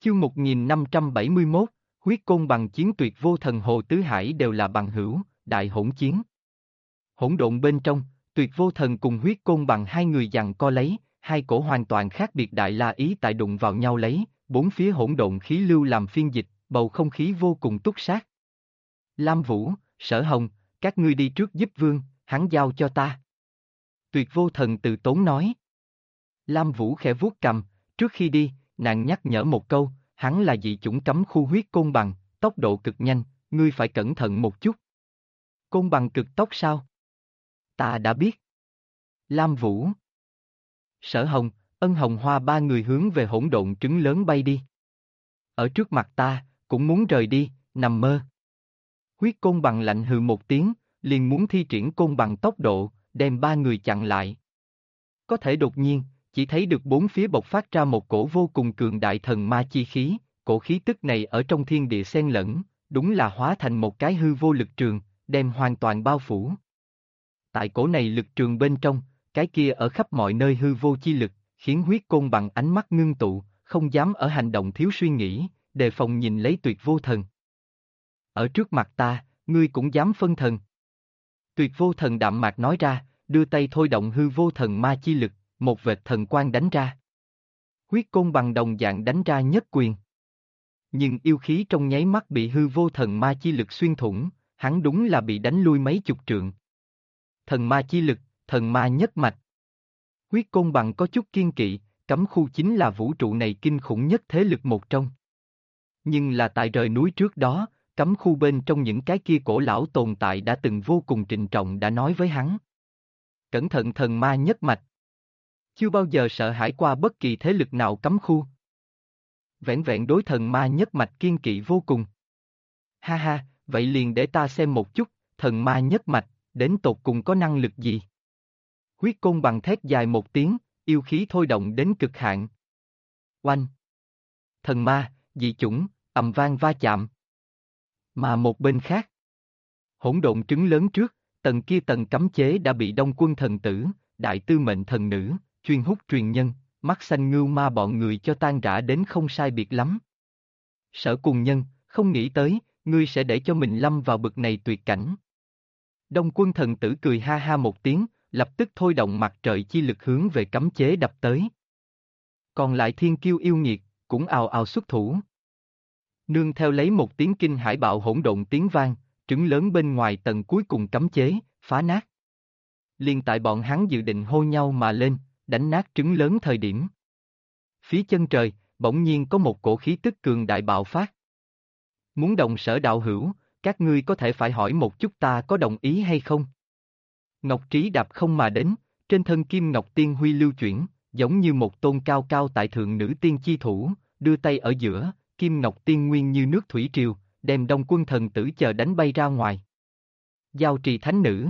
Chương 1571, huyết côn bằng chiến tuyệt vô thần Hồ Tứ Hải đều là bằng hữu, đại hỗn chiến. Hỗn độn bên trong, tuyệt vô thần cùng huyết côn bằng hai người giằng co lấy, hai cổ hoàn toàn khác biệt đại la ý tại đụng vào nhau lấy, bốn phía hỗn độn khí lưu làm phiên dịch, bầu không khí vô cùng túc sát. Lam Vũ, Sở Hồng, các ngươi đi trước giúp vương, hắn giao cho ta. Tuyệt vô thần từ tốn nói. Lam Vũ khẽ vuốt cằm, trước khi đi, nàng nhắc nhở một câu, hắn là dị chủng cấm khu huyết côn bằng, tốc độ cực nhanh, ngươi phải cẩn thận một chút. Côn bằng cực tốc sao? Ta đã biết. Lam Vũ, Sở Hồng, Ân Hồng Hoa ba người hướng về hỗn độn trứng lớn bay đi. Ở trước mặt ta, cũng muốn rời đi, nằm mơ. Huyết côn bằng lạnh hừ một tiếng, liền muốn thi triển côn bằng tốc độ, đem ba người chặn lại. Có thể đột nhiên, chỉ thấy được bốn phía bộc phát ra một cổ vô cùng cường đại thần ma chi khí, cổ khí tức này ở trong thiên địa xen lẫn, đúng là hóa thành một cái hư vô lực trường, đem hoàn toàn bao phủ. Tại cổ này lực trường bên trong, cái kia ở khắp mọi nơi hư vô chi lực, khiến huyết côn bằng ánh mắt ngưng tụ, không dám ở hành động thiếu suy nghĩ, đề phòng nhìn lấy tuyệt vô thần. Ở trước mặt ta, ngươi cũng dám phân thần. Tuyệt vô thần đạm mạc nói ra, đưa tay thôi động hư vô thần ma chi lực, một vệt thần quang đánh ra. Huyết côn bằng đồng dạng đánh ra nhất quyền. Nhưng yêu khí trong nháy mắt bị hư vô thần ma chi lực xuyên thủng, hắn đúng là bị đánh lui mấy chục trượng. Thần ma chi lực, thần ma nhất mạch. Huyết côn bằng có chút kiên kỵ, cấm khu chính là vũ trụ này kinh khủng nhất thế lực một trong. Nhưng là tại rời núi trước đó, cấm khu bên trong những cái kia cổ lão tồn tại đã từng vô cùng trịnh trọng đã nói với hắn. Cẩn thận thần ma nhất mạch. Chưa bao giờ sợ hãi qua bất kỳ thế lực nào cấm khu. Vẹn vẹn đối thần ma nhất mạch kiên kỵ vô cùng. Ha ha, vậy liền để ta xem một chút, thần ma nhất mạch, đến tột cùng có năng lực gì? Huyết côn bằng thét dài một tiếng, yêu khí thôi động đến cực hạn. Oanh! Thần ma, dị chủng, ầm vang va chạm. Mà một bên khác, hỗn độn trứng lớn trước, tầng kia tầng cấm chế đã bị Đông Quân thần tử, đại tư mệnh thần nữ, chuyên hút truyền nhân, mắt xanh ngưu ma bọn người cho tan rã đến không sai biệt lắm. Sở Cùng Nhân, không nghĩ tới, ngươi sẽ để cho mình lâm vào bực này tuyệt cảnh. Đông Quân thần tử cười ha ha một tiếng, lập tức thôi động mặt trời chi lực hướng về cấm chế đập tới. Còn lại thiên kiêu yêu nghiệt, cũng ào ào xuất thủ. Nương theo lấy một tiếng kinh hải bạo hỗn độn tiếng vang, trứng lớn bên ngoài tầng cuối cùng cấm chế, phá nát. Liên tại bọn hắn dự định hô nhau mà lên, đánh nát trứng lớn thời điểm. Phía chân trời, bỗng nhiên có một cổ khí tức cường đại bạo phát. Muốn đồng Sở đạo hữu, các ngươi có thể phải hỏi một chút ta có đồng ý hay không? Ngọc Trí đạp không mà đến, trên thân Kim Ngọc Tiên Huy lưu chuyển, giống như một tôn cao cao tại thượng nữ tiên chi thủ, đưa tay ở giữa, Kim Ngọc Tiên Nguyên như nước thủy triều, đem Đông Quân thần tử chờ đánh bay ra ngoài. Giao Trì thánh nữ.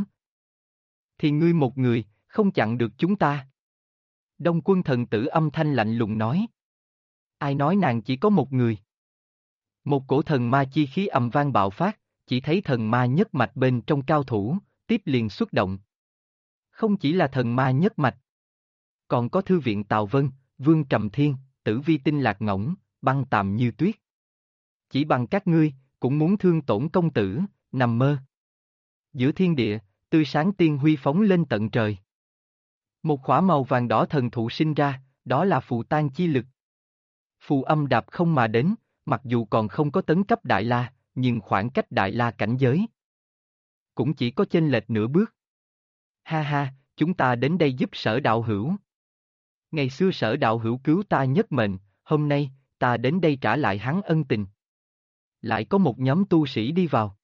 Thì ngươi một người, không chặn được chúng ta. Đông Quân thần tử âm thanh lạnh lùng nói. Ai nói nàng chỉ có một người? Một cổ thần ma chi khí ầm vang bạo phát, chỉ thấy thần ma nhất mạch bên trong cao thủ, tiếp liền xuất động. Không chỉ là thần ma nhất mạch, còn có Thư viện Tào Vân, Vương Trầm Thiên, Tử Vi Tinh Lạc Ngỗng, Băng Tàm Như Tuyết. Chỉ bằng các ngươi, cũng muốn thương tổn công tử, nằm mơ. Giữa thiên địa, tươi sáng tiên huy phóng lên tận trời. Một khỏa màu vàng đỏ thần thụ sinh ra, đó là phù tan chi lực. Phù âm đạp không mà đến, mặc dù còn không có tấn cấp Đại La, nhưng khoảng cách Đại La cảnh giới cũng chỉ có chênh lệch nửa bước. Ha ha, chúng ta đến đây giúp Sở đạo hữu. Ngày xưa Sở đạo hữu cứu ta nhất mệnh, hôm nay, ta đến đây trả lại hắn ân tình. Lại có một nhóm tu sĩ đi vào.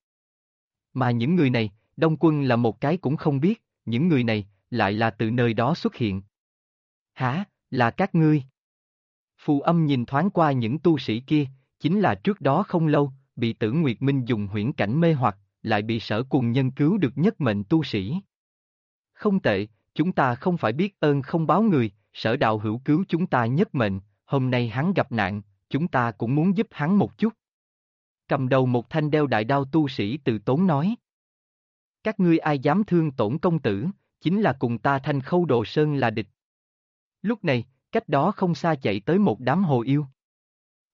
Mà những người này, Đông Quân là một cái cũng không biết, những người này, lại là từ nơi đó xuất hiện. Hả, là các ngươi? Phù âm nhìn thoáng qua những tu sĩ kia, chính là trước đó không lâu, bị Tử Nguyệt Minh dùng huyễn cảnh mê hoặc, lại bị Sở Cùng Nhân cứu được nhất mệnh tu sĩ. Không tệ, chúng ta không phải biết ơn không báo người, Sở đạo hữu cứu chúng ta nhất mệnh, hôm nay hắn gặp nạn, chúng ta cũng muốn giúp hắn một chút. Cầm đầu một thanh đeo đại đao tu sĩ từ tốn nói. Các ngươi ai dám thương tổn công tử, chính là cùng ta Thanh Khâu Đồ Sơn là địch. Lúc này, cách đó không xa chạy tới một đám hồ yêu.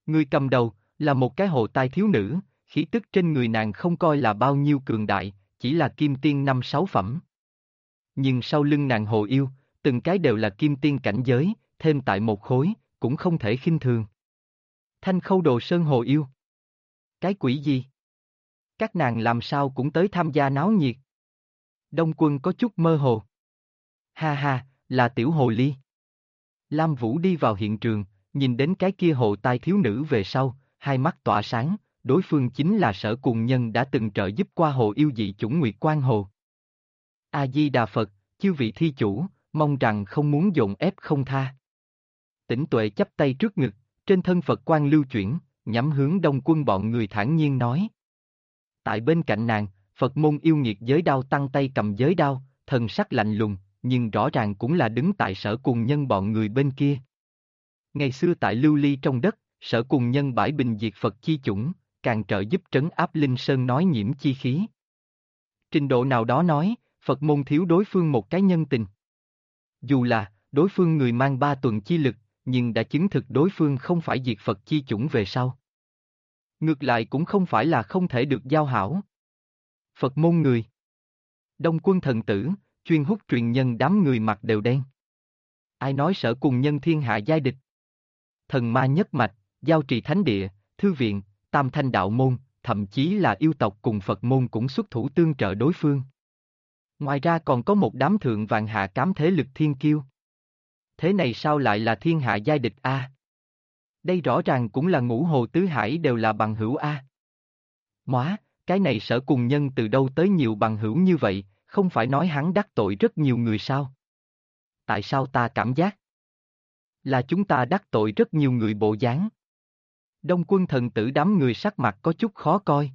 Người cầm đầu, là một cái hồ tai thiếu nữ, khí tức trên người nàng không coi là bao nhiêu cường đại, chỉ là kim tiên 5-6 phẩm. Nhưng sau lưng nàng hồ yêu, từng cái đều là kim tiên cảnh giới, thêm tại một khối, cũng không thể khinh thường. Thanh Khâu Đồ Sơn hồ yêu. Cái quỷ gì? Các nàng làm sao cũng tới tham gia náo nhiệt. Đông Quân có chút mơ hồ. Ha ha, là tiểu hồ ly. Lam Vũ đi vào hiện trường, nhìn đến cái kia hồ tai thiếu nữ về sau, hai mắt tỏa sáng, đối phương chính là Sở Cùng Nhân đã từng trợ giúp qua hồ yêu dị chủng Nguyệt Quan Hồ. A-di-đà Phật, chư vị thi chủ, mong rằng không muốn dồn ép không tha. Tỉnh Tuệ chắp tay trước ngực, trên thân Phật quan lưu chuyển, nhắm hướng Đông Quân bọn người thản nhiên nói. Tại bên cạnh nàng, Phật môn yêu nghiệt giới đao tăng tay cầm giới đao, thần sắc lạnh lùng, nhưng rõ ràng cũng là đứng tại Sở Cùng Nhân bọn người bên kia. Ngày xưa tại lưu ly trong đất, Sở Cùng Nhân bãi bình diệt Phật chi chủng, càng trợ giúp trấn áp Linh Sơn nói nhiễm chi khí. Trình độ nào đó nói, Phật môn thiếu đối phương một cái nhân tình. Dù là, đối phương người mang 3 tuần chi lực, nhưng đã chứng thực đối phương không phải diệt Phật chi chủng về sau. Ngược lại cũng không phải là không thể được giao hảo. Phật môn người. Đông Quân thần tử, chuyên hút truyền nhân đám người mặt đều đen. Ai nói Sở Cùng Nhân thiên hạ giai địch? Thần ma nhất mạch, giao trì thánh địa, thư viện, tam thanh đạo môn, thậm chí là yêu tộc cùng Phật môn cũng xuất thủ tương trợ đối phương. Ngoài ra còn có một đám thượng vạn hạ cám thế lực thiên kiêu. Thế này sao lại là thiên hạ giai địch a? Đây rõ ràng cũng là ngũ hồ tứ hải đều là bằng hữu a. Móa, cái này Sở Cùng Nhân từ đâu tới nhiều bằng hữu như vậy, không phải nói hắn đắc tội rất nhiều người sao? Tại sao ta cảm giác là chúng ta đắc tội rất nhiều người bộ dáng? Đông Quân thần tử đám người sắc mặt có chút khó coi.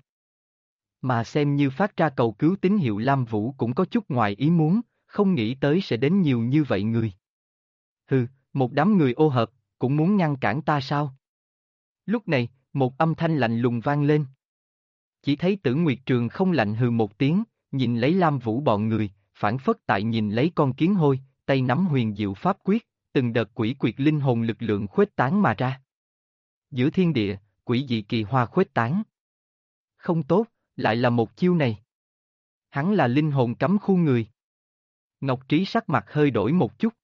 Mà xem như phát ra cầu cứu tín hiệu Lam Vũ cũng có chút ngoài ý muốn, không nghĩ tới sẽ đến nhiều như vậy người. Hừ, một đám người ô hợp, cũng muốn ngăn cản ta sao? Lúc này, một âm thanh lạnh lùng vang lên. Chỉ thấy Tử Nguyệt Trường không lạnh hừ một tiếng, nhìn lấy Lam Vũ bọn người, phản phất tại nhìn lấy con kiến hôi, tay nắm huyền diệu pháp quyết, từng đợt quỷ quyệt linh hồn lực lượng khuếch tán mà ra. Giữa thiên địa, quỷ dị kỳ hoa khuếch tán. Không tốt, lại là một chiêu này. Hắn là linh hồn cấm khu người. Ngọc Trí sắc mặt hơi đổi một chút.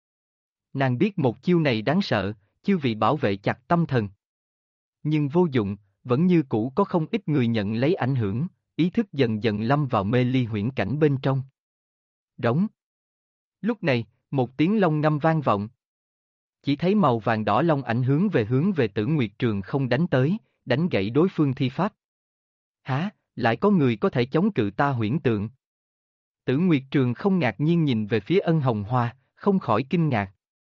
Nàng biết một chiêu này đáng sợ, chư vị bảo vệ chặt tâm thần. Nhưng vô dụng, vẫn như cũ có không ít người nhận lấy ảnh hưởng, ý thức dần dần lâm vào mê ly huyễn cảnh bên trong. Đống. Lúc này, một tiếng long ngâm vang vọng. Chỉ thấy màu vàng đỏ long ảnh hướng về Tử Nguyệt Trường không đánh tới, đánh gãy đối phương thi pháp. Hả, lại có người có thể chống cự ta huyễn tượng. Tử Nguyệt Trường không ngạc nhiên nhìn về phía Ân Hồng Hoa, không khỏi kinh ngạc.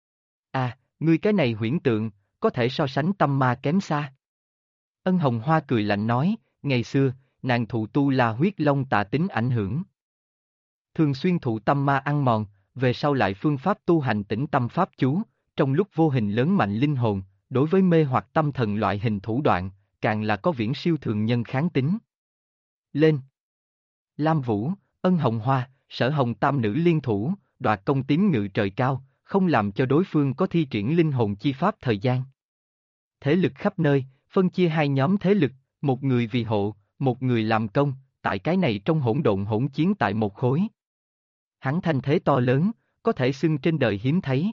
À, ngươi cái này huyễn tượng, có thể so sánh tâm ma kém xa. Ân Hồng Hoa cười lạnh nói, ngày xưa, nàng thụ tu là huyết long tà tính ảnh hưởng. Thường xuyên thụ tâm ma ăn mòn, về sau lại phương pháp tu hành tĩnh tâm pháp chú, trong lúc vô hình lớn mạnh linh hồn, đối với mê hoặc tâm thần loại hình thủ đoạn, càng là có viễn siêu thường nhân kháng tính. Lên! Lam Vũ, Ân Hồng Hoa, Sở Hồng tam nữ liên thủ, đoạt công tím ngự trời cao, không làm cho đối phương có thi triển linh hồn chi pháp thời gian. Thế lực khắp nơi, phân chia hai nhóm thế lực, một người vì hộ, một người làm công, tại cái này trong hỗn độn hỗn chiến tại một khối. Hắn thanh thế to lớn, có thể xưng trên đời hiếm thấy.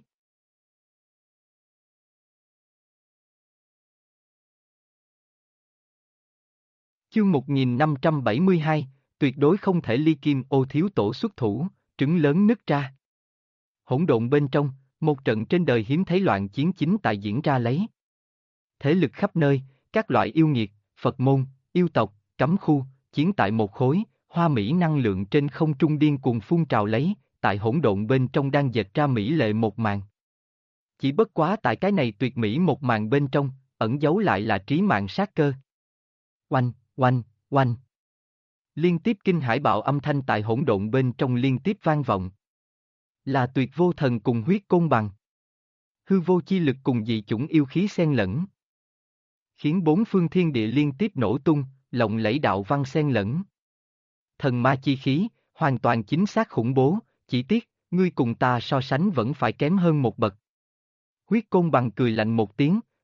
Chương 1572, tuyệt đối không thể ly kim ô thiếu tổ xuất thủ, trứng lớn nứt ra. Hỗn độn bên trong, một trận trên đời hiếm thấy loạn chiến chính tại diễn ra lấy. Thế lực khắp nơi, các loại yêu nghiệt, Phật môn, yêu tộc, cấm khu, chiến tại một khối, hoa mỹ năng lượng trên không trung điên cuồng phun trào lấy, tại hỗn độn bên trong đang dệt ra mỹ lệ một màn. Chỉ bất quá tại cái này tuyệt mỹ một màn bên trong, ẩn giấu lại là trí mạng sát cơ. Oanh, oanh, oanh. Liên tiếp kinh hải bạo âm thanh tại hỗn độn bên trong liên tiếp vang vọng. Là tuyệt vô thần cùng huyết côn bằng. Hư vô chi lực cùng dị chủng yêu khí xen lẫn. Khiến bốn phương thiên địa liên tiếp nổ tung, lộng lẫy đạo văn xen lẫn. Thần ma chi khí, hoàn toàn chính xác khủng bố, chỉ tiếc, ngươi cùng ta so sánh vẫn phải kém hơn một bậc. Huyết côn bằng cười lạnh một tiếng,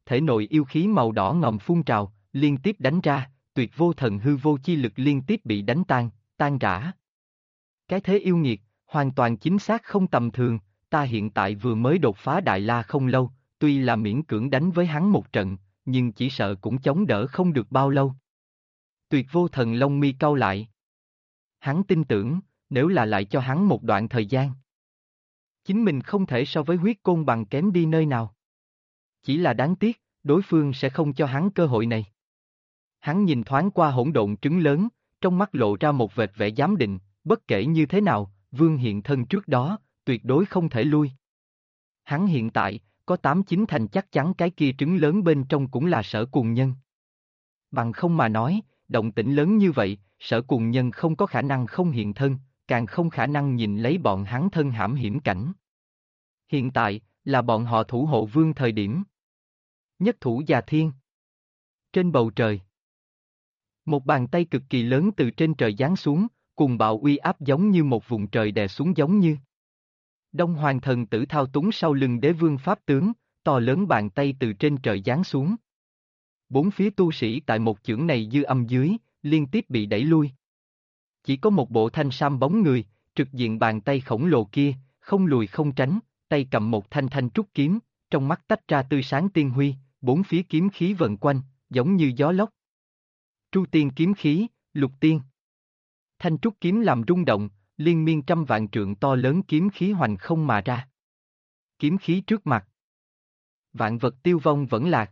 thể nội yêu khí màu đỏ ngòm phun trào, liên tiếp đánh ra, tuyệt vô thần hư vô chi lực liên tiếp bị đánh tan rã. Cái thế yêu nghiệt, hoàn toàn chính xác không tầm thường, ta hiện tại vừa mới đột phá Đại La không lâu, tuy là miễn cưỡng đánh với hắn một trận, nhưng chỉ sợ cũng chống đỡ không được bao lâu. Tuyệt vô thần lông mi cau lại. Hắn tin tưởng, nếu là lại cho hắn một đoạn thời gian, chính mình không thể so với huyết côn bằng kém đi nơi nào. Chỉ là đáng tiếc, đối phương sẽ không cho hắn cơ hội này. Hắn nhìn thoáng qua hỗn độn trứng lớn, trong mắt lộ ra một vệt vẻ giám định, bất kể như thế nào, vương hiện thân trước đó, tuyệt đối không thể lui. Hắn hiện tại, có 8-9 thành chắc chắn cái kia trứng lớn bên trong cũng là Sở Cuồng Nhân. Bằng không mà nói, động tĩnh lớn như vậy, Sở Cuồng Nhân không có khả năng không hiện thân, càng không khả năng nhìn lấy bọn hắn thân hãm hiểm cảnh. Hiện tại, là bọn họ thủ hộ vương thời điểm. Nhất thủ già thiên. Trên bầu trời, một bàn tay cực kỳ lớn từ trên trời giáng xuống, cùng bạo uy áp giống như một vùng trời đè xuống giống như. Đông Hoàng thần tử thao túng sau lưng đế vương pháp tướng, to lớn bàn tay từ trên trời giáng xuống. Bốn phía tu sĩ tại một chưởng này dư âm dưới, liên tiếp bị đẩy lui. Chỉ có một bộ thanh sam bóng người, trực diện bàn tay khổng lồ kia, không lùi không tránh, tay cầm một thanh trúc kiếm, trong mắt tách ra tươi sáng tiên huy, bốn phía kiếm khí vần quanh, giống như gió lốc. Tru tiên kiếm khí, lục tiên. Thanh trúc kiếm làm rung động, liên miên trăm vạn trượng to lớn kiếm khí hoành không mà ra. Kiếm khí trước mặt. Vạn vật tiêu vong vẫn lạc.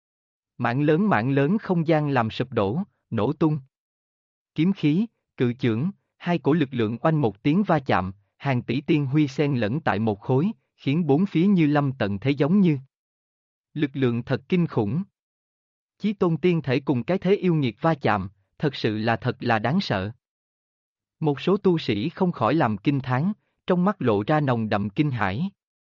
Mảng lớn không gian làm sụp đổ, nổ tung. Kiếm khí, cự chưởng, hai cổ lực lượng oanh một tiếng va chạm, hàng tỷ tiên huy xen lẫn tại một khối, khiến bốn phía như lâm tận thế giống như. Lực lượng thật kinh khủng. Chí tôn tiên thể cùng cái thế yêu nghiệt va chạm, thật sự là thật là đáng sợ. Một số tu sĩ không khỏi làm kinh thán, trong mắt lộ ra nồng đậm kinh hãi.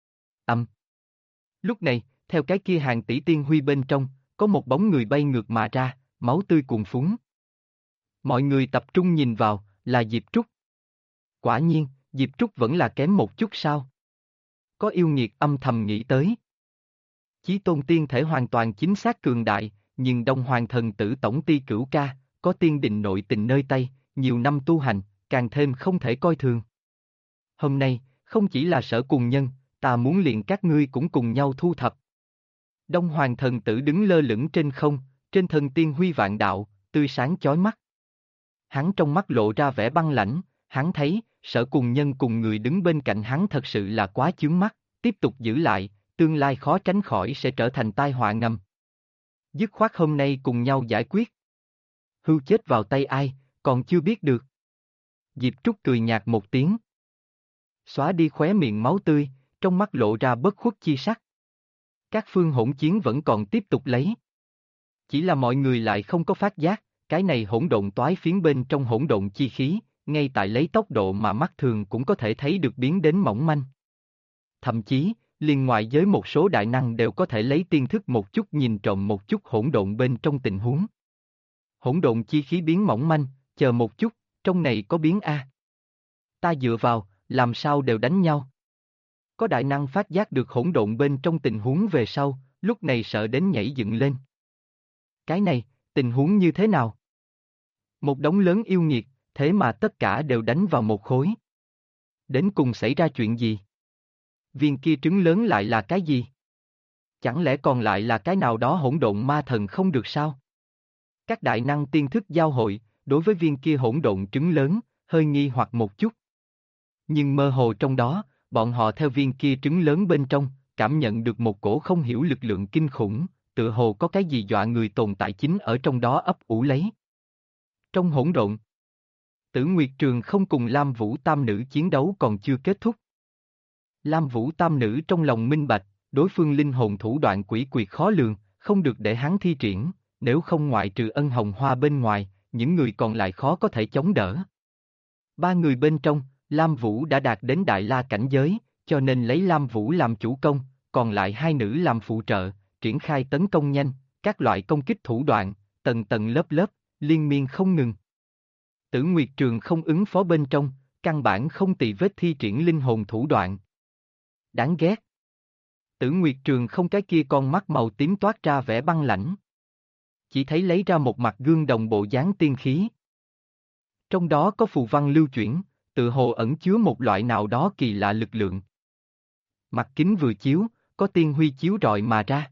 Lúc này, theo cái kia hàng tỷ tiên huy bên trong, có một bóng người bay ngược mà ra, máu tươi cuồn phúng. Mọi người tập trung nhìn vào, là Diệp Trúc. Quả nhiên, Diệp Trúc vẫn là kém một chút sao? Có yêu nghiệt âm thầm nghĩ tới. Chí tôn tiên thể hoàn toàn chính xác cường đại, nhưng Đông Hoàng thần tử tổng ty cửu ca, có tiên định nội tình nơi tay, nhiều năm tu hành, càng thêm không thể coi thường. Hôm nay, không chỉ là Sở Cuồng Nhân, ta muốn liền các ngươi cũng cùng nhau thu thập. Đông Hoàng thần tử đứng lơ lửng trên không, trên thân tiên huy vạn đạo, tươi sáng chói mắt. Hắn trong mắt lộ ra vẻ băng lãnh, hắn thấy, Sở Cuồng Nhân cùng người đứng bên cạnh hắn thật sự là quá chướng mắt, tiếp tục giữ lại, tương lai khó tránh khỏi sẽ trở thành tai họa ngầm. Dứt khoát hôm nay cùng nhau giải quyết. Hưu chết vào tay ai, còn chưa biết được. Diệp Trúc cười nhạt một tiếng. Xóa đi khóe miệng máu tươi, trong mắt lộ ra bất khuất chi sắc. Các phương hỗn chiến vẫn còn tiếp tục lấy. Chỉ là mọi người lại không có phát giác, cái này hỗn độn toái phiến bên trong hỗn độn chi khí, ngay tại lấy tốc độ mà mắt thường cũng có thể thấy được biến đến mỏng manh. Thậm chí, liền ngoại giới một số đại năng đều có thể lấy tiên thức một chút nhìn trộm một chút hỗn độn bên trong tình huống. Hỗn độn chi khí biến mỏng manh, chờ một chút, trong này có biến A. Ta dựa vào, làm sao đều đánh nhau. Có đại năng phát giác được hỗn độn bên trong tình huống về sau, lúc này sợ đến nhảy dựng lên. Cái này, tình huống như thế nào? Một đống lớn yêu nghiệt, thế mà tất cả đều đánh vào một khối. Đến cùng xảy ra chuyện gì? Viên kia trứng lớn lại là cái gì? Chẳng lẽ còn lại là cái nào đó hỗn độn ma thần không được sao? Các đại năng tiên thức giao hội, đối với viên kia hỗn độn trứng lớn, hơi nghi hoặc một chút. Nhưng mơ hồ trong đó, bọn họ theo viên kia trứng lớn bên trong, cảm nhận được một cổ không hiểu lực lượng kinh khủng, tựa hồ có cái gì dọa người tồn tại chính ở trong đó ấp ủ lấy. Trong hỗn độn, Tử Nguyệt Trường không cùng Lam Vũ Tam Nữ chiến đấu còn chưa kết thúc. Lam Vũ Tam Nữ trong lòng minh bạch, đối phương linh hồn thủ đoạn quỷ quyệt khó lường, không được để hắn thi triển, nếu không ngoại trừ Ân Hồng Hoa bên ngoài, những người còn lại khó có thể chống đỡ. Ba người bên trong, Lam Vũ đã đạt đến Đại La cảnh giới, cho nên lấy Lam Vũ làm chủ công, còn lại hai nữ làm phụ trợ, triển khai tấn công nhanh, các loại công kích thủ đoạn, tầng tầng lớp lớp, liên miên không ngừng. Tử Nguyệt Trường không ứng phó bên trong, căn bản không tì vết thi triển linh hồn thủ đoạn. Đáng ghét. Tử Nguyệt Trường không, cái kia con mắt màu tím toát ra vẻ băng lãnh. Chỉ thấy lấy ra một mặt gương đồng bộ dáng tiên khí. Trong đó có phù văn lưu chuyển, tự hồ ẩn chứa một loại nào đó kỳ lạ lực lượng. Mặt kính vừa chiếu, có tiên huy chiếu rọi mà ra.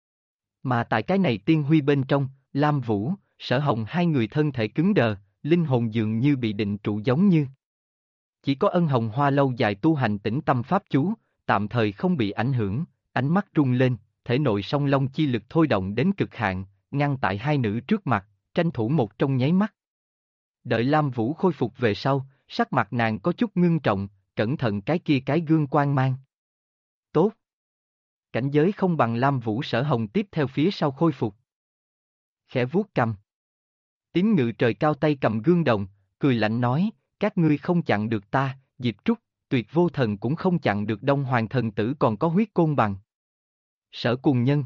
Mà tại cái này tiên huy bên trong, Lam Vũ, Sở Hồng hai người thân thể cứng đờ, linh hồn dường như bị định trụ giống như. Chỉ có Ân Hồng Hoa lâu dài tu hành tĩnh tâm pháp chú, tạm thời không bị ảnh hưởng, ánh mắt rung lên, thể nội song long chi lực thôi động đến cực hạn, ngăn tại hai nữ trước mặt, tranh thủ một trong nháy mắt. Đợi Lam Vũ khôi phục về sau, sắc mặt nàng có chút ngưng trọng, cẩn thận cái kia cái gương quang mang. Tốt. Cảnh giới không bằng Lam Vũ, Sở Hồng tiếp theo phía sau khôi phục. Khẽ vuốt cầm. Tím Ngự trời cao tay cầm gương đồng, cười lạnh nói, các ngươi không chặn được ta, Diệp Trúc, Tuyệt Vô Thần cũng không chặn được Đông Hoàng thần tử, còn có Huyết Côn Bằng. Sở Cùng Nhân.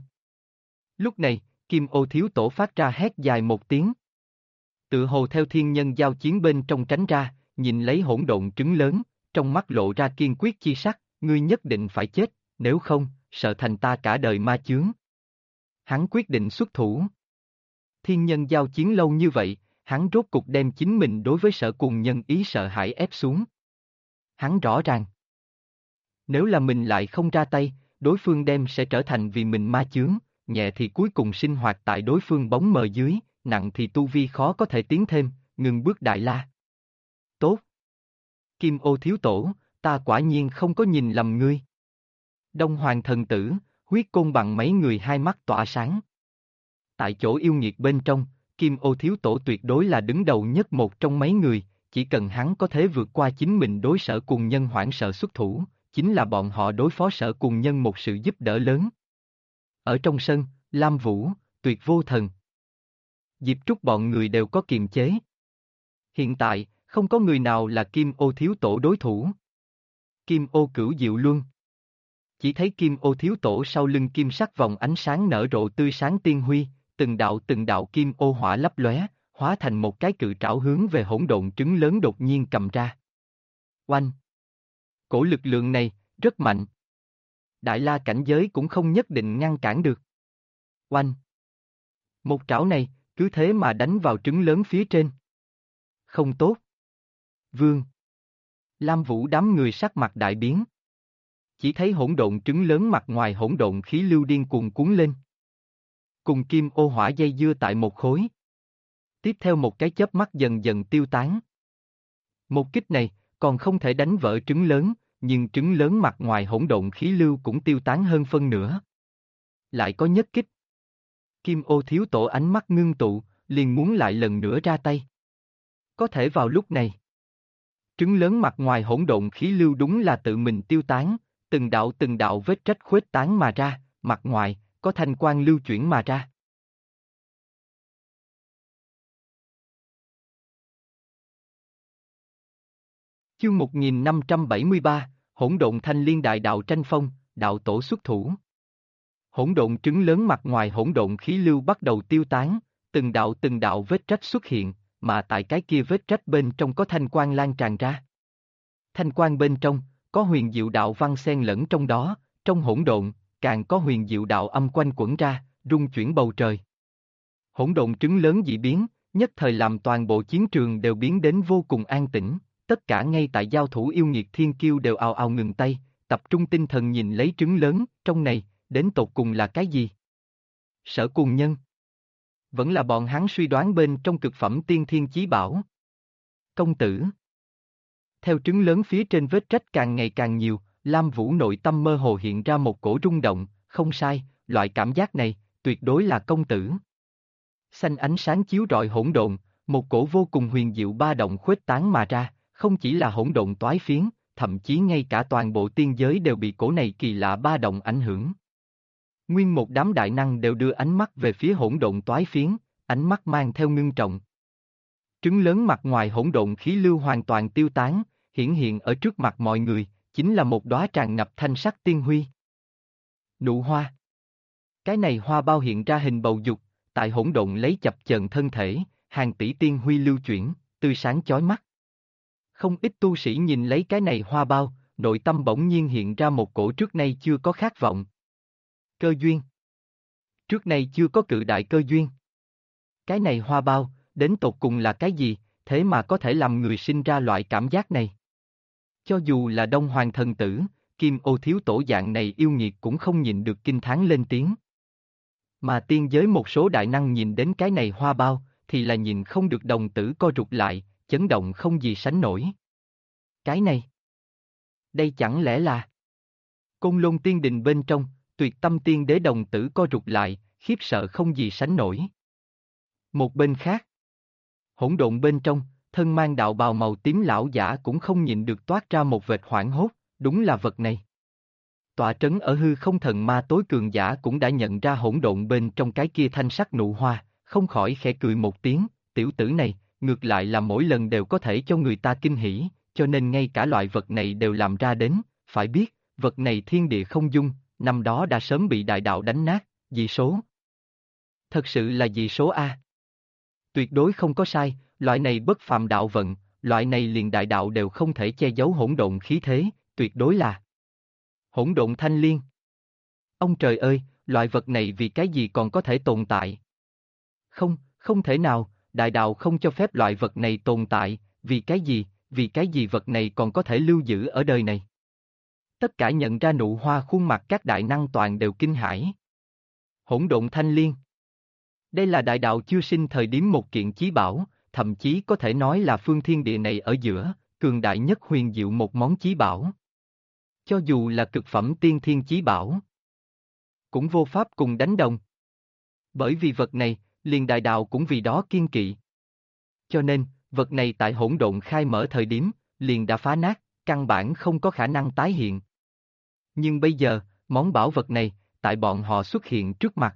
Lúc này, Kim Ô thiếu tổ phát ra hét dài một tiếng. Tự hồ theo thiên nhân giao chiến bên trong tránh ra, nhìn lấy hỗn độn trứng lớn, trong mắt lộ ra kiên quyết chi sắc, ngươi nhất định phải chết, nếu không, sợ thành ta cả đời ma chướng. Hắn quyết định xuất thủ. Thiên nhân giao chiến lâu như vậy, hắn rốt cục đem chính mình đối với Sở Cùng Nhân ý sợ hãi ép xuống. Hắn rõ ràng, nếu là mình lại không ra tay, đối phương đem sẽ trở thành vì mình ma chướng, nhẹ thì cuối cùng sinh hoạt tại đối phương bóng mờ dưới, nặng thì tu vi khó có thể tiến thêm, ngừng bước đại la. Tốt. Kim Ô thiếu tổ, ta quả nhiên không có nhìn lầm ngươi. Đông Hoàng thần tử, Huyết Côn Bằng mấy người hai mắt tỏa sáng. Tại chỗ yêu nghiệt bên trong, Kim Ô thiếu tổ tuyệt đối là đứng đầu nhất một trong mấy người, chỉ cần hắn có thể vượt qua chính mình đối Sở Cùng Nhân hoảng sợ xuất thủ, chính là bọn họ đối phó Sở Cùng Nhân một sự giúp đỡ lớn. Ở trong sân, Lam Vũ, Tuyệt Vô Thần, Diệp Trúc bọn người đều có kiềm chế. Hiện tại, không có người nào là Kim Ô thiếu tổ đối thủ. Kim Ô Cửu Diệu Luân. Chỉ thấy Kim Ô thiếu tổ sau lưng kim sắc vòng ánh sáng nở rộ tươi sáng tiên huy, từng đạo kim ô hỏa lấp lóe, hóa thành một cái cự trảo hướng về hỗn độn trứng lớn đột nhiên cầm ra. Oanh! Cổ lực lượng này, rất mạnh. Đại la cảnh giới cũng không nhất định ngăn cản được. Oanh! Một trảo này, cứ thế mà đánh vào trứng lớn phía trên. Không tốt. Vương! Lam Vũ đám người sắc mặt đại biến. Chỉ thấy hỗn độn trứng lớn mặt ngoài hỗn độn khí lưu điên cuồng cuốn lên. Cùng kim ô hỏa dây dưa tại một khối. Tiếp theo một cái chớp mắt dần dần tiêu tán. Một kích này, còn không thể đánh vỡ trứng lớn, nhưng trứng lớn mặt ngoài hỗn độn khí lưu cũng tiêu tán hơn phân nửa. Lại có nhất kích. Kim Ô thiếu tổ ánh mắt ngưng tụ, liền muốn lại lần nữa ra tay. Có thể vào lúc này, trứng lớn mặt ngoài hỗn độn khí lưu đúng là tự mình tiêu tán, từng đạo vết rách khuếch tán mà ra, mặt ngoài, có thanh quang lưu chuyển mà ra. Chương 1573, Hỗn độn thanh liên đại đạo tranh phong, đạo tổ xuất thủ. Hỗn độn trứng lớn mặt ngoài hỗn độn khí lưu bắt đầu tiêu tán, từng đạo vết rách xuất hiện, mà tại cái kia vết rách bên trong có thanh quang lan tràn ra. Thanh quang bên trong, có huyền diệu đạo văn xen lẫn trong đó, trong hỗn độn, càng có huyền diệu đạo âm quanh quẩn ra, rung chuyển bầu trời. Hỗn độn trứng lớn dị biến, nhất thời làm toàn bộ chiến trường đều biến đến vô cùng an tĩnh, tất cả ngay tại giao thủ yêu nghiệt thiên kiêu đều ào ào ngừng tay, tập trung tinh thần nhìn lấy trứng lớn, trong này, đến tột cùng là cái gì? Sở Cùng Nhân. Vẫn là bọn hắn suy đoán bên trong cực phẩm tiên thiên chí bảo. Công tử. Theo trứng lớn phía trên vết rách càng ngày càng nhiều, Lam Vũ nội tâm mơ hồ hiện ra một cổ rung động, không sai, loại cảm giác này, tuyệt đối là công tử. Xanh ánh sáng chiếu rọi hỗn độn, một cổ vô cùng huyền diệu ba động khuếch tán mà ra, không chỉ là hỗn độn toái phiến, thậm chí ngay cả toàn bộ tiên giới đều bị cổ này kỳ lạ ba động ảnh hưởng. Nguyên một đám đại năng đều đưa ánh mắt về phía hỗn độn toái phiến, ánh mắt mang theo ngưng trọng. Trứng lớn mặt ngoài hỗn độn khí lưu hoàn toàn tiêu tán, hiển hiện ở trước mặt mọi người, chính là một đóa tràn ngập thanh sắc tiên huy. Nụ hoa. Cái này hoa bao hiện ra hình bầu dục, tại hỗn độn lấy chập chờn thân thể, hàng tỷ tiên huy lưu chuyển, tươi sáng chói mắt. Không ít tu sĩ nhìn lấy cái này hoa bao, nội tâm bỗng nhiên hiện ra một cổ trước nay chưa có khát vọng. Cơ duyên. Trước nay chưa có cự đại cơ duyên. Cái này hoa bao, đến tột cùng là cái gì, thế mà có thể làm người sinh ra loại cảm giác này. Cho dù là Đông Hoàng thần tử, Kim Ô thiếu tổ dạng này yêu nghiệt cũng không nhịn được kinh thán lên tiếng. Mà tiên giới một số đại năng nhìn đến cái này hoa bao, thì là nhìn không được đồng tử co rụt lại, chấn động không gì sánh nổi. Cái này, đây chẳng lẽ là Côn Lôn tiên đình bên trong, Tuyệt Tâm tiên đế đồng tử co rụt lại, khiếp sợ không gì sánh nổi. Một bên khác, hỗn độn bên trong, thân mang đạo bào màu tím lão giả cũng không nhịn được toát ra một vệt hoảng hốt, đúng là vật này. Tọa trấn ở hư không thần ma tối cường giả cũng đã nhận ra hỗn độn bên trong cái kia thanh sắc nụ hoa, không khỏi khẽ cười một tiếng, tiểu tử này, ngược lại là mỗi lần đều có thể cho người ta kinh hỉ, cho nên ngay cả loại vật này đều làm ra đến, phải biết, vật này thiên địa không dung, năm đó đã sớm bị đại đạo đánh nát, dị số. Thật sự là dị số A. Tuyệt đối không có sai, loại này bất phàm đạo vận, loại này liền đại đạo đều không thể che giấu hỗn độn khí thế, tuyệt đối là hỗn độn thanh liên. Ông trời ơi, loại vật này vì cái gì còn có thể tồn tại? Không, không thể nào, đại đạo không cho phép loại vật này tồn tại, vì cái gì vật này còn có thể lưu giữ ở đời này? Tất cả nhận ra nụ hoa khuôn mặt các đại năng toàn đều kinh hãi. Hỗn độn thanh liên. Đây là đại đạo chưa sinh thời điểm một kiện chí bảo, thậm chí có thể nói là phương thiên địa này ở giữa, cường đại nhất huyền diệu một món chí bảo. Cho dù là cực phẩm tiên thiên chí bảo, cũng vô pháp cùng đánh đồng. Bởi vì vật này, liền đại đạo cũng vì đó kiên kỵ. Cho nên, vật này tại hỗn độn khai mở thời điểm, liền đã phá nát, căn bản không có khả năng tái hiện. Nhưng bây giờ, món bảo vật này, tại bọn họ xuất hiện trước mặt.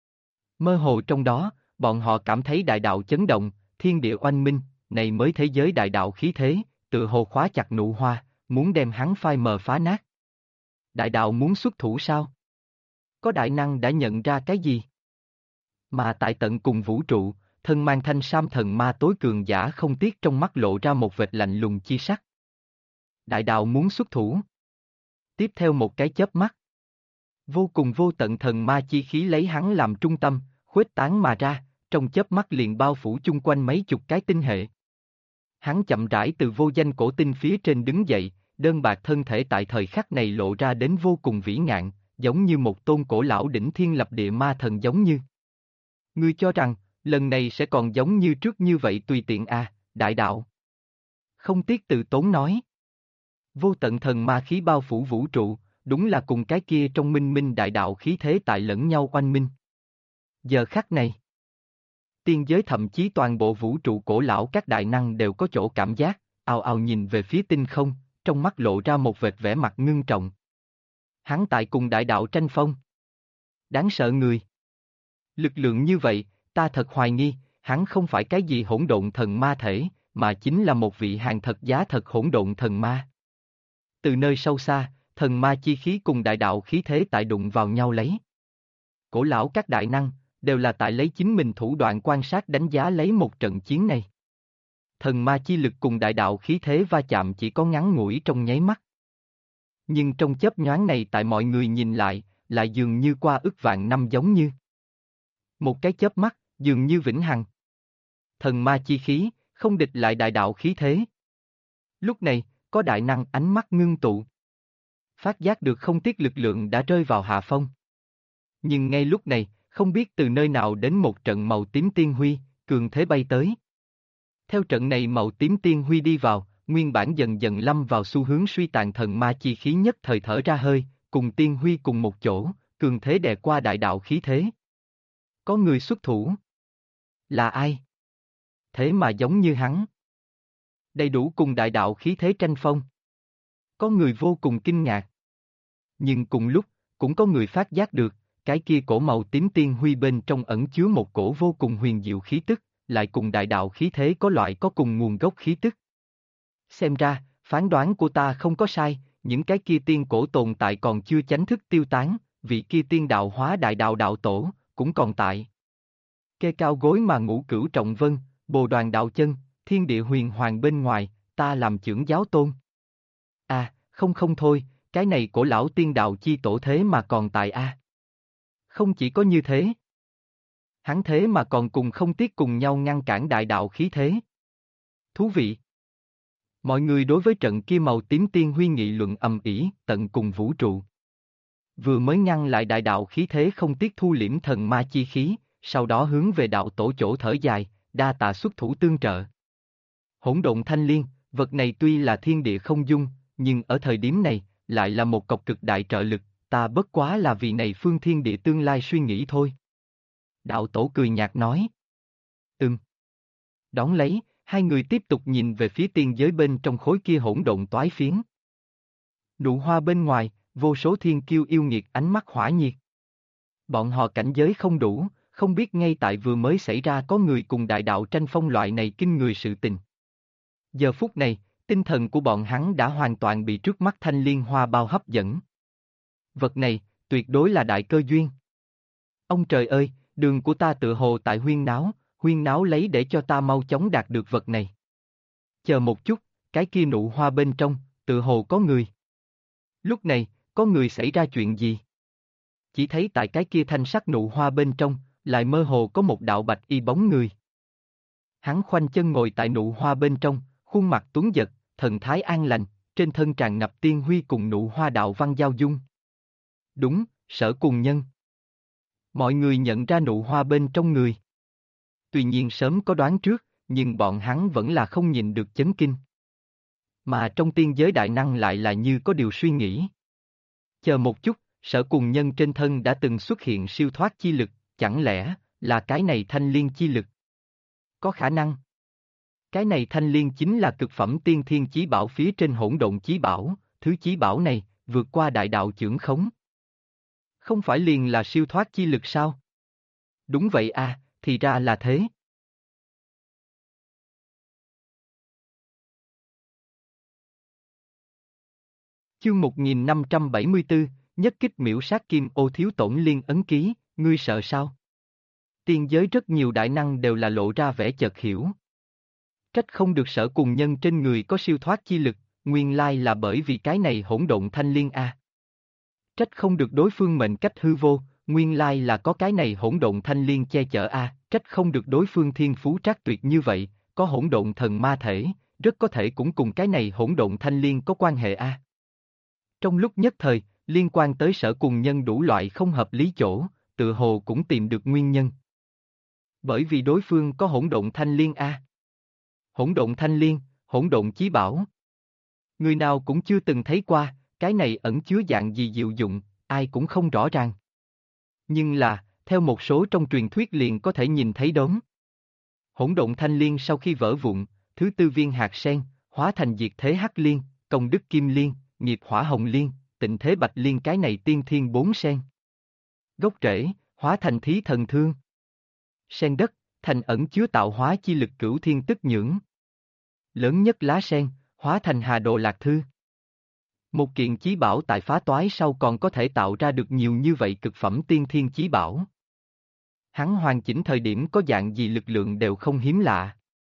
Mơ hồ trong đó, bọn họ cảm thấy đại đạo chấn động, thiên địa oanh minh, này mới thế giới đại đạo khí thế, tự hồ khóa chặt nụ hoa, muốn đem hắn phai mờ phá nát. Đại đạo muốn xuất thủ sao? Có đại năng đã nhận ra cái gì? Mà tại tận cùng vũ trụ, thân mang thanh sam thần ma tối cường giả không tiếc trong mắt lộ ra một vệt lạnh lùng chi sắc. Đại đạo muốn xuất thủ. Tiếp theo một cái chớp mắt. Vô cùng vô tận thần ma chi khí lấy hắn làm trung tâm, khuếch tán mà ra, trong chớp mắt liền bao phủ chung quanh mấy chục cái tinh hệ. Hắn chậm rãi từ vô danh cổ tinh phía trên đứng dậy, đơn bạc thân thể tại thời khắc này lộ ra đến vô cùng vĩ ngạn, giống như một tôn cổ lão đỉnh thiên lập địa ma thần giống như. Ngươi cho rằng, lần này sẽ còn giống như trước như vậy tùy tiện à, đại đạo. Không tiếc từ tốn nói. Vô tận thần ma khí bao phủ vũ trụ, đúng là cùng cái kia trong minh minh đại đạo khí thế tại lẫn nhau oanh minh. Giờ khắc này, tiên giới thậm chí toàn bộ vũ trụ cổ lão các đại năng đều có chỗ cảm giác, ào ào nhìn về phía tinh không, trong mắt lộ ra một vệt vẻ mặt ngưng trọng. Hắn tại cùng đại đạo tranh phong. Đáng sợ người. Lực lượng như vậy, ta thật hoài nghi, hắn không phải cái gì hỗn độn thần ma thể, mà chính là một vị hàng thật giá thật hỗn độn thần ma. Từ nơi sâu xa, thần ma chi khí cùng đại đạo khí thế tại đụng vào nhau lấy. Cổ lão các đại năng, đều là tại lấy chính mình thủ đoạn quan sát đánh giá lấy một trận chiến này. Thần ma chi lực cùng đại đạo khí thế va chạm chỉ có ngắn ngủi trong nháy mắt. Nhưng trong chớp nhoáng này tại mọi người nhìn lại dường như qua ức vạn năm giống như. Một cái chớp mắt, dường như vĩnh hằng. Thần ma chi khí, không địch lại đại đạo khí thế. Lúc này, có đại năng ánh mắt ngưng tụ. Phát giác được không tiếc lực lượng đã rơi vào hạ phong. Nhưng ngay lúc này, không biết từ nơi nào đến một trận màu tím tiên huy, cường thế bay tới. Theo trận này màu tím tiên huy đi vào, nguyên bản dần dần lâm vào xu hướng suy tàn thần ma chi khí nhất thời thở ra hơi, cùng tiên huy cùng một chỗ, cường thế đè qua đại đạo khí thế. Có người xuất thủ. Là ai? Thế mà giống như hắn. Đầy đủ cùng đại đạo khí thế tranh phong. Có người vô cùng kinh ngạc. Nhưng cùng lúc, cũng có người phát giác được, cái kia cổ màu tím tiên huy bên trong ẩn chứa một cổ vô cùng huyền diệu khí tức, lại cùng đại đạo khí thế có loại có cùng nguồn gốc khí tức. Xem ra, phán đoán của ta không có sai, những cái kia tiên cổ tồn tại còn chưa chánh thức tiêu tán, vị kia tiên đạo hóa đại đạo đạo tổ, cũng còn tại. Kê cao gối mà ngũ cửu trọng vân, bồ đoàn đạo chân, thiên địa huyền hoàng bên ngoài, ta làm chưởng giáo tôn. À, không thôi, cái này cổ lão tiên đạo chi tổ thế mà còn tại a. Không chỉ có như thế. Hắn thế mà còn không tiếc cùng nhau ngăn cản đại đạo khí thế. Thú vị. Mọi người đối với trận kia màu tím tiên huy nghị luận ầm ĩ, tận cùng vũ trụ. Vừa mới ngăn lại đại đạo khí thế không tiếc thu liễm thần ma chi khí, sau đó hướng về đạo tổ chỗ thở dài, đa tạ xuất thủ tương trợ. Hỗn độn thanh liên, vật này tuy là thiên địa không dung, nhưng ở thời điểm này, lại là một cọc cực đại trợ lực, ta bất quá là vì này phương thiên địa tương lai suy nghĩ thôi. Đạo tổ cười nhạt nói. Đón lấy, hai người tiếp tục nhìn về phía tiên giới bên trong khối kia hỗn độn toái phiến. Nụ hoa bên ngoài, vô số thiên kiêu yêu nghiệt ánh mắt hỏa nhiệt. Bọn họ cảnh giới không đủ, không biết ngay tại vừa mới xảy ra có người cùng đại đạo tranh phong loại này kinh người sự tình. Giờ phút này, tinh thần của bọn hắn đã hoàn toàn bị trước mắt thanh liên hoa bao hấp dẫn. Vật này, tuyệt đối là đại cơ duyên. Ông trời ơi, đường của ta tựa hồ tại huyên náo lấy để cho ta mau chóng đạt được vật này. Chờ một chút, cái kia nụ hoa bên trong, tựa hồ có người. Lúc này, có người xảy ra chuyện gì? Chỉ thấy tại cái kia thanh sắc nụ hoa bên trong, lại mơ hồ có một đạo bạch y bóng người. Hắn khoanh chân ngồi tại nụ hoa bên trong, khuôn mặt tuấn giật, thần thái an lành, trên thân tràn ngập tiên huy cùng nụ hoa đạo văn giao dung. Đúng, Sở Cùng Nhân. Mọi người nhận ra nụ hoa bên trong người. Tuy nhiên sớm có đoán trước, nhưng bọn hắn vẫn là không nhìn được chấn kinh. Mà trong tiên giới đại năng lại là như có điều suy nghĩ. Chờ một chút, Sở Cùng Nhân trên thân đã từng xuất hiện siêu thoát chi lực, chẳng lẽ là cái này thanh liên chi lực? Có khả năng. Cái này thanh liên chính là cực phẩm tiên thiên chí bảo phía trên hỗn độn chí bảo, thứ chí bảo này, vượt qua đại đạo chưởng khống. Không phải liền là siêu thoát chi lực sao? Đúng vậy à, thì ra là thế. Chương 1574, nhất kích miễu sát kim ô thiếu tổn liên ấn ký, ngươi sợ sao? Tiên giới rất nhiều đại năng đều là lộ ra vẻ chợt hiểu. Trách không được Sở Cùng Nhân trên người có siêu thoát chi lực, nguyên lai là bởi vì cái này hỗn độn thanh liên a. Trách không được đối phương mệnh cách hư vô, nguyên lai là có cái này hỗn độn thanh liên che chở a. Trách không được đối phương thiên phú trác tuyệt như vậy, có hỗn độn thần ma thể, rất có thể cũng cùng cái này hỗn độn thanh liên có quan hệ a. Trong lúc nhất thời, liên quan tới Sở Cùng Nhân đủ loại không hợp lý chỗ, tự hồ cũng tìm được nguyên nhân. Bởi vì đối phương có hỗn độn thanh liên a. Hỗn độn thanh liên, hỗn độn chí bảo. Người nào cũng chưa từng thấy qua, cái này ẩn chứa dạng gì diệu dụng, ai cũng không rõ ràng. Nhưng là, theo một số trong truyền thuyết liền có thể nhìn thấy đốm. Hỗn độn thanh liên sau khi vỡ vụn, thứ tư viên hạt sen, hóa thành diệt thế hắc liên, công đức kim liên, nghiệp hỏa hồng liên, tịnh thế bạch liên, cái này tiên thiên bốn sen. Gốc rễ, hóa thành thí thần thương. Sen đất, thành ẩn chứa tạo hóa chi lực cửu thiên tức nhưỡng. Lớn nhất lá sen, hóa thành hà đồ lạc thư. Một kiện chí bảo tại phá toái sau còn có thể tạo ra được nhiều như vậy cực phẩm tiên thiên chí bảo. Hắn hoàn chỉnh thời điểm có dạng gì lực lượng đều không hiếm lạ.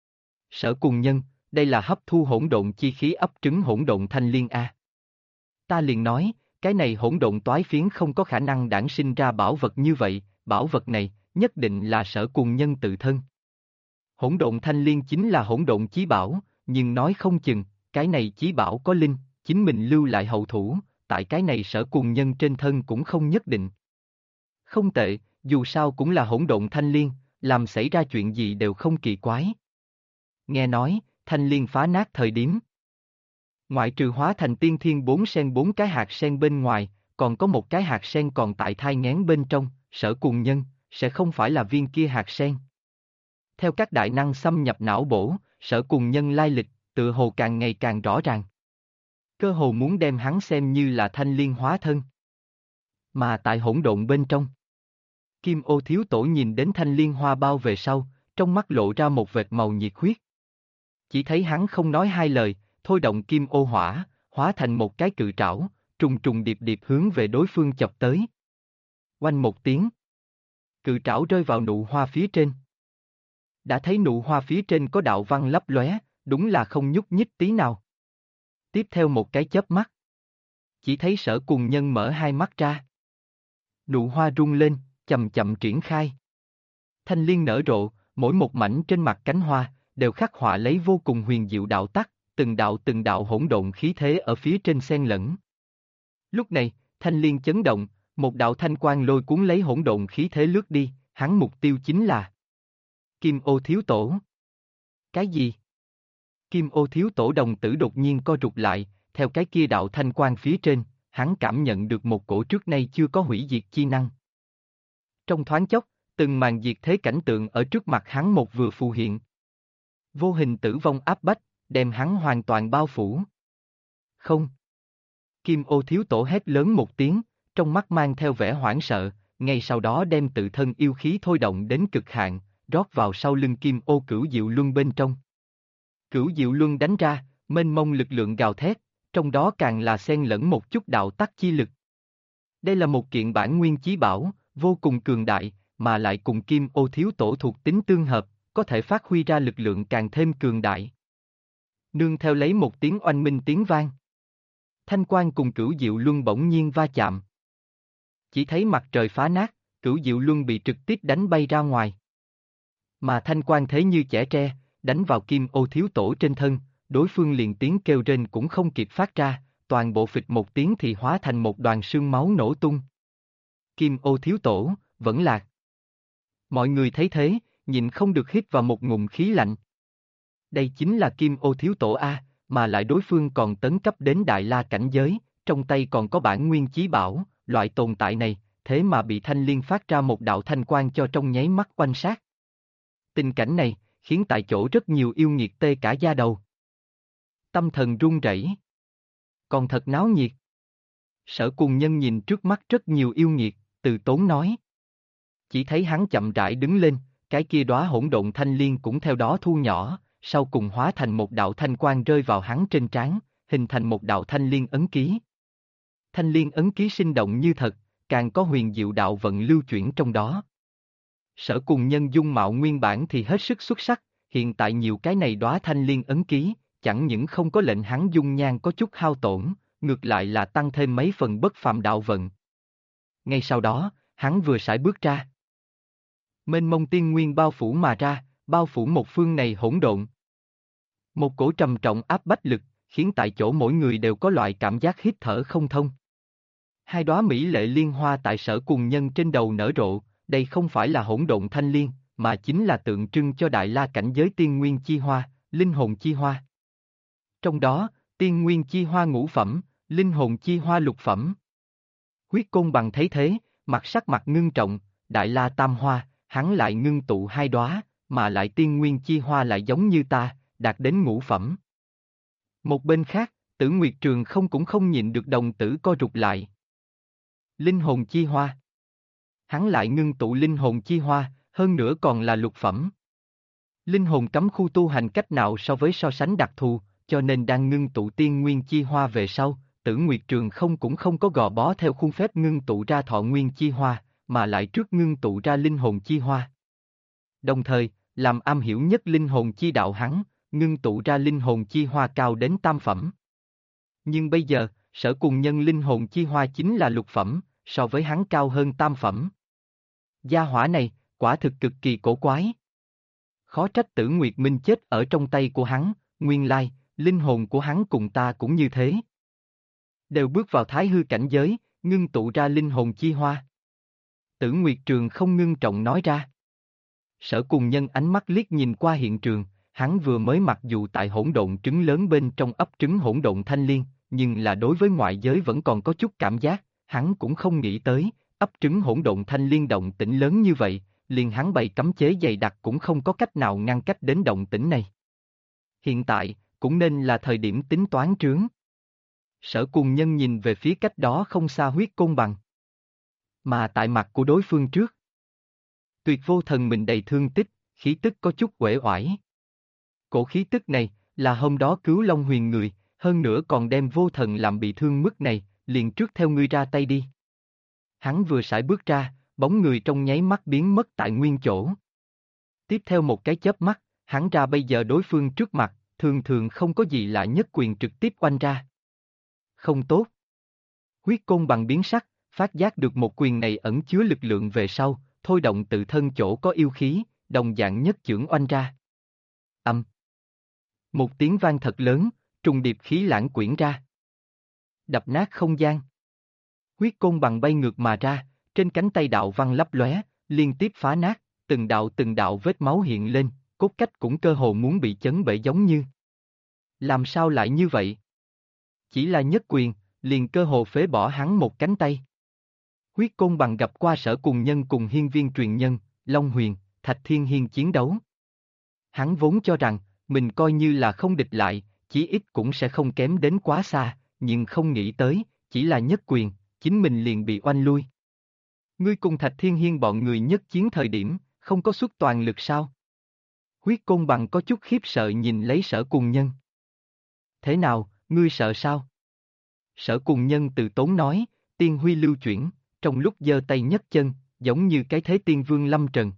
Sở Cùng Nhân, đây là hấp thu hỗn độn chi khí ấp trứng hỗn độn thanh liên a. Ta liền nói, cái này hỗn độn toái phiến không có khả năng đản sinh ra bảo vật như vậy, bảo vật này, nhất định là Sở Cùng Nhân tự thân. Hỗn độn thanh liên chính là hỗn độn chí bảo, nhưng nói không chừng, cái này chí bảo có linh, chính mình lưu lại hậu thủ, tại cái này Sở Cùng Nhân trên thân cũng không nhất định. Không tệ, dù sao cũng là hỗn độn thanh liên, làm xảy ra chuyện gì đều không kỳ quái. Nghe nói, thanh liên phá nát thời điểm. Ngoại trừ hóa thành tiên thiên bốn cái hạt sen bên ngoài, còn có một cái hạt sen còn tại thai nghén bên trong, Sở Cùng Nhân, sẽ không phải là viên kia hạt sen. Theo các đại năng xâm nhập não bổ, Sở Cùng Nhân lai lịch, tự hồ càng ngày càng rõ ràng. Cơ hồ muốn đem hắn xem như là thanh liên hóa thân. Mà tại hỗn độn bên trong, Kim Ô thiếu tổ nhìn đến thanh liên hoa bao về sau, trong mắt lộ ra một vệt màu nhiệt huyết. Chỉ thấy hắn không nói hai lời, thôi động Kim Ô hỏa, hóa thành một cái cự trảo, trùng trùng điệp điệp hướng về đối phương chọc tới. Oanh một tiếng, cự trảo rơi vào nụ hoa phía trên. Đã thấy nụ hoa phía trên có đạo văn lấp lóe, đúng là không nhúc nhích tí nào. Tiếp theo một cái chớp mắt, chỉ thấy Sở Cùng Nhân mở hai mắt ra. Nụ hoa rung lên, chậm chậm triển khai. Thanh liên nở rộ, mỗi một mảnh trên mặt cánh hoa, đều khắc họa lấy vô cùng huyền diệu đạo tắc, từng đạo hỗn độn khí thế ở phía trên xen lẫn. Lúc này, thanh liên chấn động, một đạo thanh quang lôi cuốn lấy hỗn độn khí thế lướt đi, hắn mục tiêu chính là Kim Ô Thiếu Tổ. Cái gì? Kim Ô Thiếu Tổ đồng tử đột nhiên co rụt lại, theo cái kia đạo thanh quang phía trên, hắn cảm nhận được một cổ trước nay chưa có hủy diệt chi năng. Trong thoáng chốc, từng màn diệt thế cảnh tượng ở trước mặt hắn một vừa phù hiện. Vô hình tử vong áp bách, đem hắn hoàn toàn bao phủ. Không. Kim Ô Thiếu Tổ hét lớn một tiếng, trong mắt mang theo vẻ hoảng sợ, ngay sau đó đem tự thân yêu khí thôi động đến cực hạn, rót vào sau lưng Kim Ô Cửu Diệu Luân bên trong. Cửu Diệu Luân đánh ra, mênh mông lực lượng gào thét, trong đó càng là xen lẫn một chút đạo tắc chi lực. Đây là một kiện bản nguyên chí bảo, vô cùng cường đại, mà lại cùng Kim Ô Thiếu Tổ thuộc tính tương hợp, có thể phát huy ra lực lượng càng thêm cường đại. Nương theo lấy một tiếng oanh minh tiếng vang. Thanh quang cùng Cửu Diệu Luân bỗng nhiên va chạm. Chỉ thấy mặt trời phá nát, Cửu Diệu Luân bị trực tiếp đánh bay ra ngoài. Mà thanh quang thế như chẻ tre, đánh vào Kim Ô Thiếu Tổ trên thân, đối phương liền tiếng kêu rên cũng không kịp phát ra, toàn bộ phịch một tiếng thì hóa thành một đoàn sương máu nổ tung. Kim Ô Thiếu Tổ, vẫn lạc. Mọi người thấy thế, nhìn không được hít vào một ngụm khí lạnh. Đây chính là Kim Ô Thiếu Tổ A, mà lại đối phương còn tấn cấp đến Đại La cảnh giới, trong tay còn có bản nguyên chí bảo, loại tồn tại này, thế mà bị Thanh Liên phát ra một đạo thanh quang cho trong nháy mắt quanh sát. Tình cảnh này, khiến tại chỗ rất nhiều yêu nghiệt tê cả da đầu. Tâm thần run rẩy. Còn thật náo nhiệt. Sở Cùng Nhân nhìn trước mắt rất nhiều yêu nghiệt, từ tốn nói. Chỉ thấy hắn chậm rãi đứng lên, cái kia đóa hỗn độn thanh liên cũng theo đó thu nhỏ, sau cùng hóa thành một đạo thanh quang rơi vào hắn trên trán, hình thành một đạo thanh liên ấn ký. Thanh liên ấn ký sinh động như thật, càng có huyền diệu đạo vận lưu chuyển trong đó. Sở Cùng Nhân dung mạo nguyên bản thì hết sức xuất sắc, hiện tại nhiều cái này đóa thanh liên ấn ký, chẳng những không có lệnh hắn dung nhan có chút hao tổn, ngược lại là tăng thêm mấy phần bất phàm đạo vận. Ngay sau đó, hắn vừa sải bước ra. Mênh mông tiên nguyên bao phủ mà ra, bao phủ một phương này hỗn độn. Một cổ trầm trọng áp bách lực, khiến tại chỗ mỗi người đều có loại cảm giác hít thở không thông. Hai đóa mỹ lệ liên hoa tại Sở Cùng Nhân trên đầu nở rộ, đây không phải là hỗn độn thanh liên, mà chính là tượng trưng cho Đại La cảnh giới tiên nguyên chi hoa, linh hồn chi hoa. Trong đó, tiên nguyên chi hoa ngũ phẩm, linh hồn chi hoa lục phẩm. Huyết Côn Bằng thấy thế, sắc mặt ngưng trọng, Đại La tam hoa, hắn lại ngưng tụ hai đóa, mà lại tiên nguyên chi hoa lại giống như ta, đạt đến ngũ phẩm. Một bên khác, Tử Nguyệt Trường không cũng không nhịn được đồng tử co rụt lại. Linh hồn chi hoa. Hắn lại ngưng tụ linh hồn chi hoa, hơn nữa còn là lục phẩm. Linh hồn cấm khu tu hành cách nào so sánh đặc thù, cho nên đang ngưng tụ tiên nguyên chi hoa về sau, Tử Nguyệt Trường không cũng không có gò bó theo khuôn phép ngưng tụ ra thọ nguyên chi hoa, mà lại trước ngưng tụ ra linh hồn chi hoa. Đồng thời, làm am hiểu nhất linh hồn chi đạo hắn, ngưng tụ ra linh hồn chi hoa cao đến tam phẩm. Nhưng bây giờ, Sở Cùng Nhân linh hồn chi hoa chính là lục phẩm, so với hắn cao hơn tam phẩm. Gia hỏa này, quả thực cực kỳ cổ quái. Khó trách Tử Nguyệt Minh chết ở trong tay của hắn, nguyên lai, linh hồn của hắn cùng ta cũng như thế. Đều bước vào thái hư cảnh giới, ngưng tụ ra linh hồn chi hoa. Tử Nguyệt Trường không ngưng trọng nói ra. Sở Cùng Nhân ánh mắt liếc nhìn qua hiện trường, hắn vừa mới mặc dù tại hỗn độn trứng lớn bên trong ấp trứng hỗn độn thanh liên, nhưng là đối với ngoại giới vẫn còn có chút cảm giác, hắn cũng không nghĩ tới, ấp trứng hỗn độn thanh liên động tĩnh lớn như vậy, liền hắn bày cấm chế dày đặc cũng không có cách nào ngăn cách đến động tĩnh này. Hiện tại, cũng nên là thời điểm tính toán trướng. Sở Cùng Nhân nhìn về phía cách đó không xa Huyết Côn Bằng. Mà tại mặt của đối phương trước. Tuyệt Vô Thần mình đầy thương tích, khí tức có chút uể oải. Cổ khí tức này, là hôm đó cứu Long Huyền người, hơn nữa còn đem Vô Thần làm bị thương mức này, liền trước theo ngươi ra tay đi. Hắn vừa sải bước ra, bóng người trong nháy mắt biến mất tại nguyên chỗ. Tiếp theo một cái chớp mắt, hắn ra bây giờ đối phương trước mặt, thường thường không có gì lạ nhất quyền trực tiếp oanh ra. Không tốt. Huyết Côn Bằng biến sắc, phát giác được một quyền này ẩn chứa lực lượng về sau, thôi động tự thân chỗ có yêu khí, đồng dạng nhất chưởng oanh ra. Âm. Một tiếng vang thật lớn, trùng điệp khí lãng quyển ra. Đập nát không gian. Huyết côn bằng bay ngược mà ra, trên cánh tay đạo văn lấp lóe, liên tiếp phá nát, từng đạo vết máu hiện lên, cốt cách cũng cơ hồ muốn bị chấn bể giống như. Làm sao lại như vậy? Chỉ là nhất quyền, liền cơ hồ phế bỏ hắn một cánh tay. Huyết côn bằng gặp qua Sở Cùng Nhân cùng hiên viên truyền nhân, Long Huyền, Thạch Thiên Hiên chiến đấu. Hắn vốn cho rằng, mình coi như là không địch lại, chí ít cũng sẽ không kém đến quá xa, nhưng không nghĩ tới, chỉ là nhất quyền, chính mình liền bị oanh lui. Ngươi cùng Thạch Thiên Hiên bọn người nhất chiến thời điểm, không có xuất toàn lực sao? Huyết côn bằng có chút khiếp sợ nhìn lấy Sở Cùng Nhân. Thế nào, ngươi sợ sao? Sở Cùng Nhân từ tốn nói, tiên huy lưu chuyển, trong lúc giơ tay nhấc chân, giống như cái thế tiên vương lâm trần.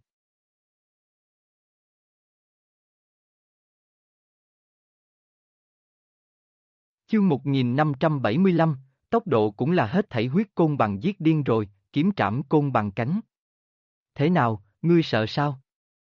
Chương 1575, tốc độ cũng là hết thảy huyết côn bằng giết điên rồi, kiếm trảm côn bằng cánh. Thế nào, ngươi sợ sao?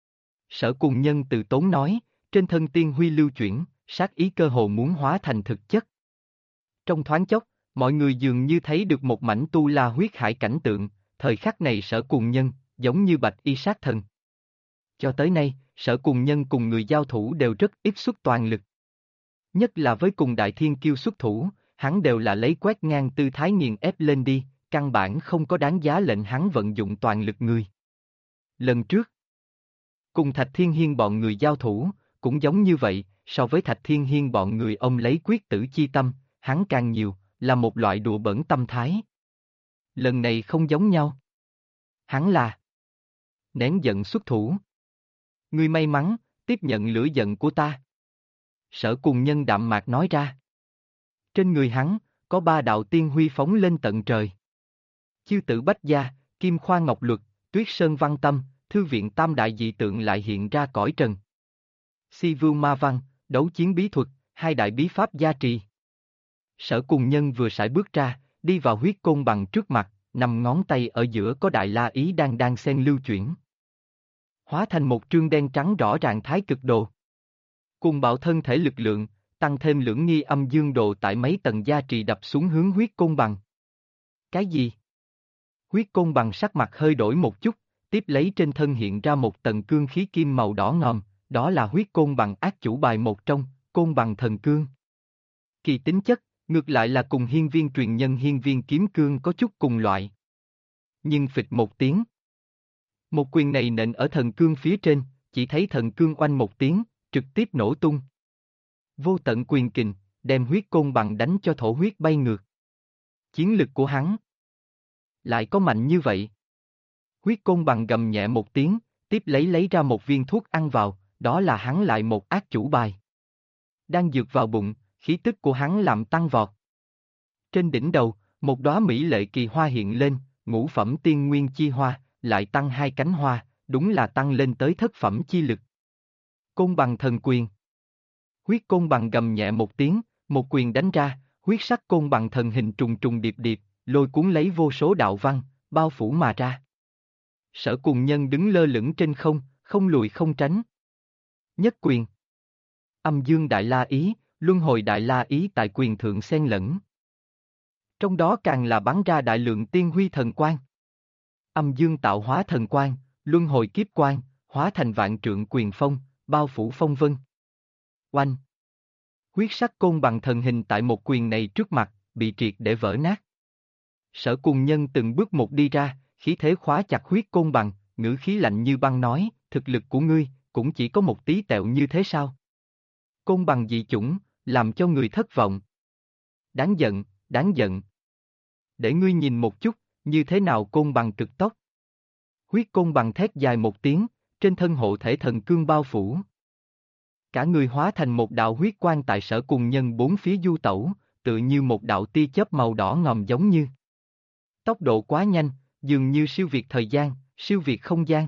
Sở Cùng Nhân từ tốn nói, trên thân tiên huy lưu chuyển, sát ý cơ hồ muốn hóa thành thực chất. Trong thoáng chốc, mọi người dường như thấy được một mảnh tu la huyết hải cảnh tượng, thời khắc này Sở Cùng Nhân, giống như bạch y sát thần. Cho tới nay, Sở Cùng Nhân cùng người giao thủ đều rất ít xuất toàn lực. Nhất là với cùng Đại Thiên Kiêu xuất thủ, hắn đều là lấy quét ngang tư thái nghiền ép lên đi, căn bản không có đáng giá lệnh hắn vận dụng toàn lực người. Lần trước, cùng Thạch Thiên Hiên bọn người giao thủ, cũng giống như vậy, so với Thạch Thiên Hiên bọn người ông lấy quyết tử chi tâm, hắn càng nhiều, là một loại đùa bỡn tâm thái. Lần này không giống nhau. Hắn là nén giận xuất thủ. Ngươi may mắn, tiếp nhận lửa giận của ta. Sở Cùng Nhân đạm mạc nói ra. Trên người hắn, có 3 đạo tiên huy phóng lên tận trời. Chư tử Bách Gia, Kim Khoa Ngọc Luật, Tuyết Sơn Văn Tâm, Thư viện Tam Đại dị tượng lại hiện ra cõi trần. Si Vưu Ma Văn, đấu chiến bí thuật, 2 đại bí pháp gia trì. Sở Cùng Nhân vừa sải bước ra, đi vào huyết côn bằng trước mặt, 5 ngón tay ở giữa có đại la ý đang xen lưu chuyển. Hóa thành một trương đen trắng rõ ràng thái cực đồ. Cùng bạo thân thể lực lượng, tăng thêm lưỡng nghi âm dương đồ tại mấy tầng gia trì đập xuống hướng huyết côn bằng. Cái gì? Huyết côn bằng sắc mặt hơi đổi một chút, tiếp lấy trên thân hiện ra một tầng cương khí kim màu đỏ ngòm, đó là huyết côn bằng ác chủ bài một trong, côn bằng thần cương. Kỳ tính chất, ngược lại là cùng hiên viên truyền nhân hiên viên kiếm cương có chút cùng loại. Nhưng phịch một tiếng. Một quyền này nện ở thần cương phía trên, chỉ thấy thần cương oanh một tiếng, trực tiếp nổ tung. Vô tận quyền kình, đem huyết côn bằng đánh cho thổ huyết bay ngược. Chiến lực của hắn lại có mạnh như vậy. Huyết côn bằng gầm nhẹ một tiếng, tiếp lấy ra một viên thuốc ăn vào, đó là hắn lại một ác chủ bài. Đang dược vào bụng, khí tức của hắn làm tăng vọt. Trên đỉnh đầu, một đóa mỹ lệ kỳ hoa hiện lên, ngũ phẩm tiên nguyên chi hoa, lại tăng 2 cánh hoa, đúng là tăng lên tới thất phẩm chi lực. Côn bằng thần quyền. Huyết côn bằng gầm nhẹ một tiếng, một quyền đánh ra, huyết sắc côn bằng thần hình trùng trùng điệp điệp, lôi cuốn lấy vô số đạo văn, bao phủ mà ra. Sở Cùng Nhân đứng lơ lửng trên không, không lùi không tránh. Nhất quyền. Âm dương đại la ý, luân hồi đại la ý tại quyền thượng xen lẫn. Trong đó càng là bắn ra đại lượng tiên huy thần quang. Âm dương tạo hóa thần quang, luân hồi kiếp quang, hóa thành vạn trượng quyền phong, bao phủ phong vân. Oanh! Huyết sắc côn bằng thần hình tại một quyền này trước mặt, bị triệt để vỡ nát. Sở Cùng Nhân từng bước một đi ra, khí thế khóa chặt huyết côn bằng, ngữ khí lạnh như băng nói, thực lực của ngươi, cũng chỉ có một tí tẹo như thế sao? Côn bằng dị chủng, làm cho người thất vọng. Đáng giận, đáng giận. Để ngươi nhìn một chút, như thế nào côn bằng cực tốc. Huyết côn bằng thét dài một tiếng, trên thân hộ thể thần cương bao phủ. Cả người hóa thành một đạo huyết quang tại Sở Cùng Nhân bốn phía du tẩu, tựa như một đạo tia chớp màu đỏ ngòm giống như. Tốc độ quá nhanh, dường như siêu việt thời gian, siêu việt không gian.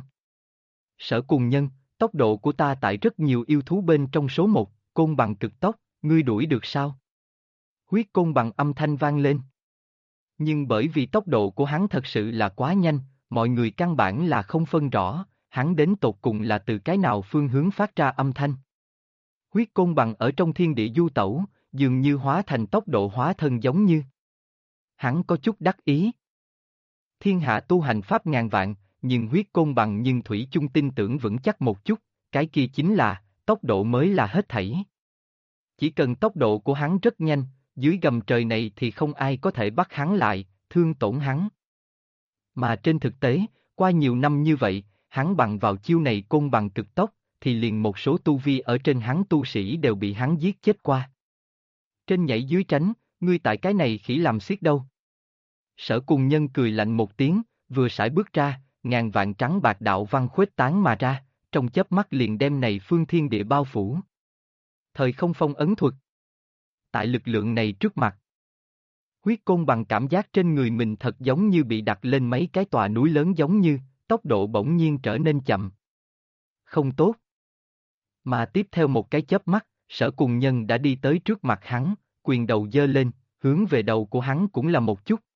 Sở Cùng Nhân, tốc độ của ta tại rất nhiều yêu thú bên trong số 1, côn bằng cực tốc, ngươi đuổi được sao? Huyết côn bằng âm thanh vang lên. Nhưng bởi vì tốc độ của hắn thật sự là quá nhanh, mọi người căn bản là không phân rõ, hắn đến tột cùng là từ cái nào phương hướng phát ra âm thanh. Huyết côn bằng ở trong thiên địa du tẩu, dường như hóa thành tốc độ hóa thân giống như. Hắn có chút đắc ý. Thiên hạ tu hành pháp ngàn vạn, nhưng huyết côn bằng nhưng thủy chung tin tưởng vững chắc một chút, cái kia chính là, tốc độ mới là hết thảy. Chỉ cần tốc độ của hắn rất nhanh, dưới gầm trời này thì không ai có thể bắt hắn lại, thương tổn hắn. Mà trên thực tế, qua nhiều năm như vậy, hắn bằng vào chiêu này côn bằng cực tốc, thì liền một số tu vi ở trên hắn tu sĩ đều bị hắn giết chết qua. Trên nhảy dưới tránh, ngươi tại cái này khỉ làm xiết đâu. Sở Cùng Nhân cười lạnh một tiếng, vừa sải bước ra, ngàn vạn trắng bạc đạo văn khuếch tán mà ra, trong chớp mắt liền đem này phương thiên địa bao phủ. Thời không phong ấn thuật. Tại lực lượng này trước mặt, huyết côn bằng cảm giác trên người mình thật giống như bị đặt lên mấy cái tòa núi lớn giống như, tốc độ bỗng nhiên trở nên chậm. Không tốt. Mà tiếp theo một cái chớp mắt, Sở Cùng Nhân đã đi tới trước mặt hắn, quyền đầu giơ lên, hướng về đầu của hắn cũng là một chút.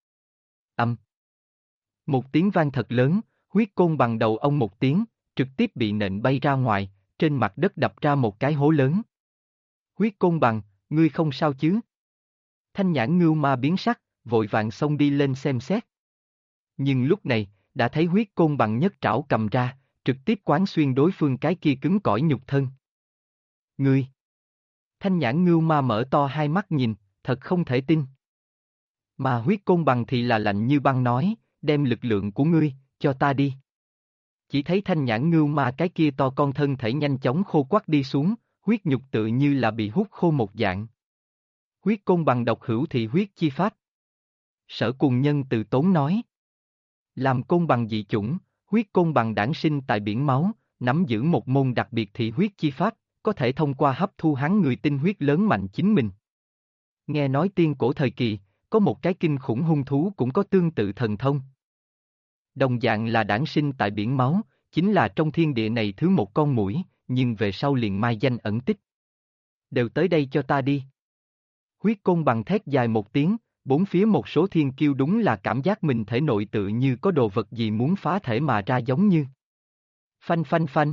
Một tiếng vang thật lớn, huyết côn bằng đầu ông một tiếng, trực tiếp bị nện bay ra ngoài, trên mặt đất đập ra một cái hố lớn. Huyết côn bằng, ngươi không sao chứ? Thanh nhãn ngưu ma biến sắc, vội vàng xông đi lên xem xét. Nhưng lúc này, đã thấy huyết côn bằng nhất trảo cầm ra, trực tiếp quán xuyên đối phương cái kia cứng cỏi nhục thân. Ngươi! Thanh nhãn ngưu ma mở to hai mắt nhìn, thật không thể tin. Mà huyết côn bằng thì là lạnh như băng nói, đem lực lượng của ngươi, cho ta đi. Chỉ thấy thanh nhãn ngưu ma cái kia to con thân thể nhanh chóng khô quắt đi xuống, huyết nhục tự như là bị hút khô một dạng. Huyết côn bằng độc hữu thị huyết chi pháp. Sở Cùng Nhân từ tốn nói. Làm côn bằng dị chủng, huyết côn bằng đản sinh tại biển máu, nắm giữ một môn đặc biệt thị huyết chi pháp, có thể thông qua hấp thu hắn người tinh huyết lớn mạnh chính mình. Nghe nói tiên cổ thời kỳ, có một cái kinh khủng hung thú cũng có tương tự thần thông. Đồng dạng là đản sinh tại biển máu, chính là trong thiên địa này thứ một con muỗi, nhưng về sau liền mai danh ẩn tích. Đều tới đây cho ta đi. Huyết côn bằng thét dài một tiếng, bốn phía một số thiên kiêu đúng là cảm giác mình thể nội tự như có đồ vật gì muốn phá thể mà ra giống như. Phanh phanh phanh.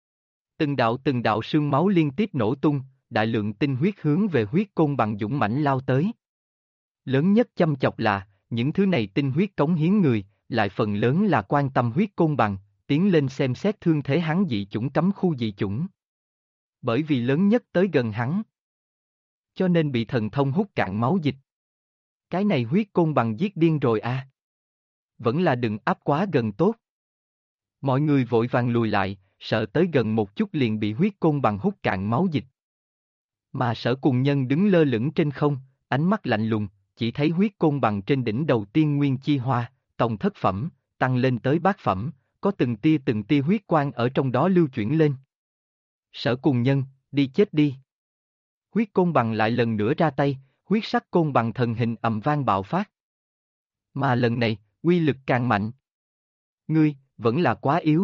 Từng đạo sương máu liên tiếp nổ tung, đại lượng tinh huyết hướng về huyết côn bằng dũng mãnh lao tới. Lớn nhất chăm chọc là, những thứ này tinh huyết cống hiến người, lại phần lớn là quan tâm huyết côn bằng, tiến lên xem xét thương thế hắn dị chủng cấm khu dị chủng. Bởi vì lớn nhất tới gần hắn, cho nên bị thần thông hút cạn máu dịch. Cái này huyết côn bằng giết điên rồi à. Vẫn là đừng áp quá gần tốt. Mọi người vội vàng lùi lại, sợ tới gần một chút liền bị huyết côn bằng hút cạn máu dịch. Mà Sở Cùng Nhân đứng lơ lửng trên không, ánh mắt lạnh lùng, chỉ thấy huyết côn bằng trên đỉnh đầu tiên nguyên chi hoa, tòng thất phẩm, tăng lên tới bát phẩm, có từng tia huyết quang ở trong đó lưu chuyển lên. Sở Cùng Nhân, đi chết đi. Huyết côn bằng lại lần nữa ra tay, huyết sắc côn bằng thần hình ầm vang bạo phát. Mà lần này, uy lực càng mạnh. Ngươi, vẫn là quá yếu.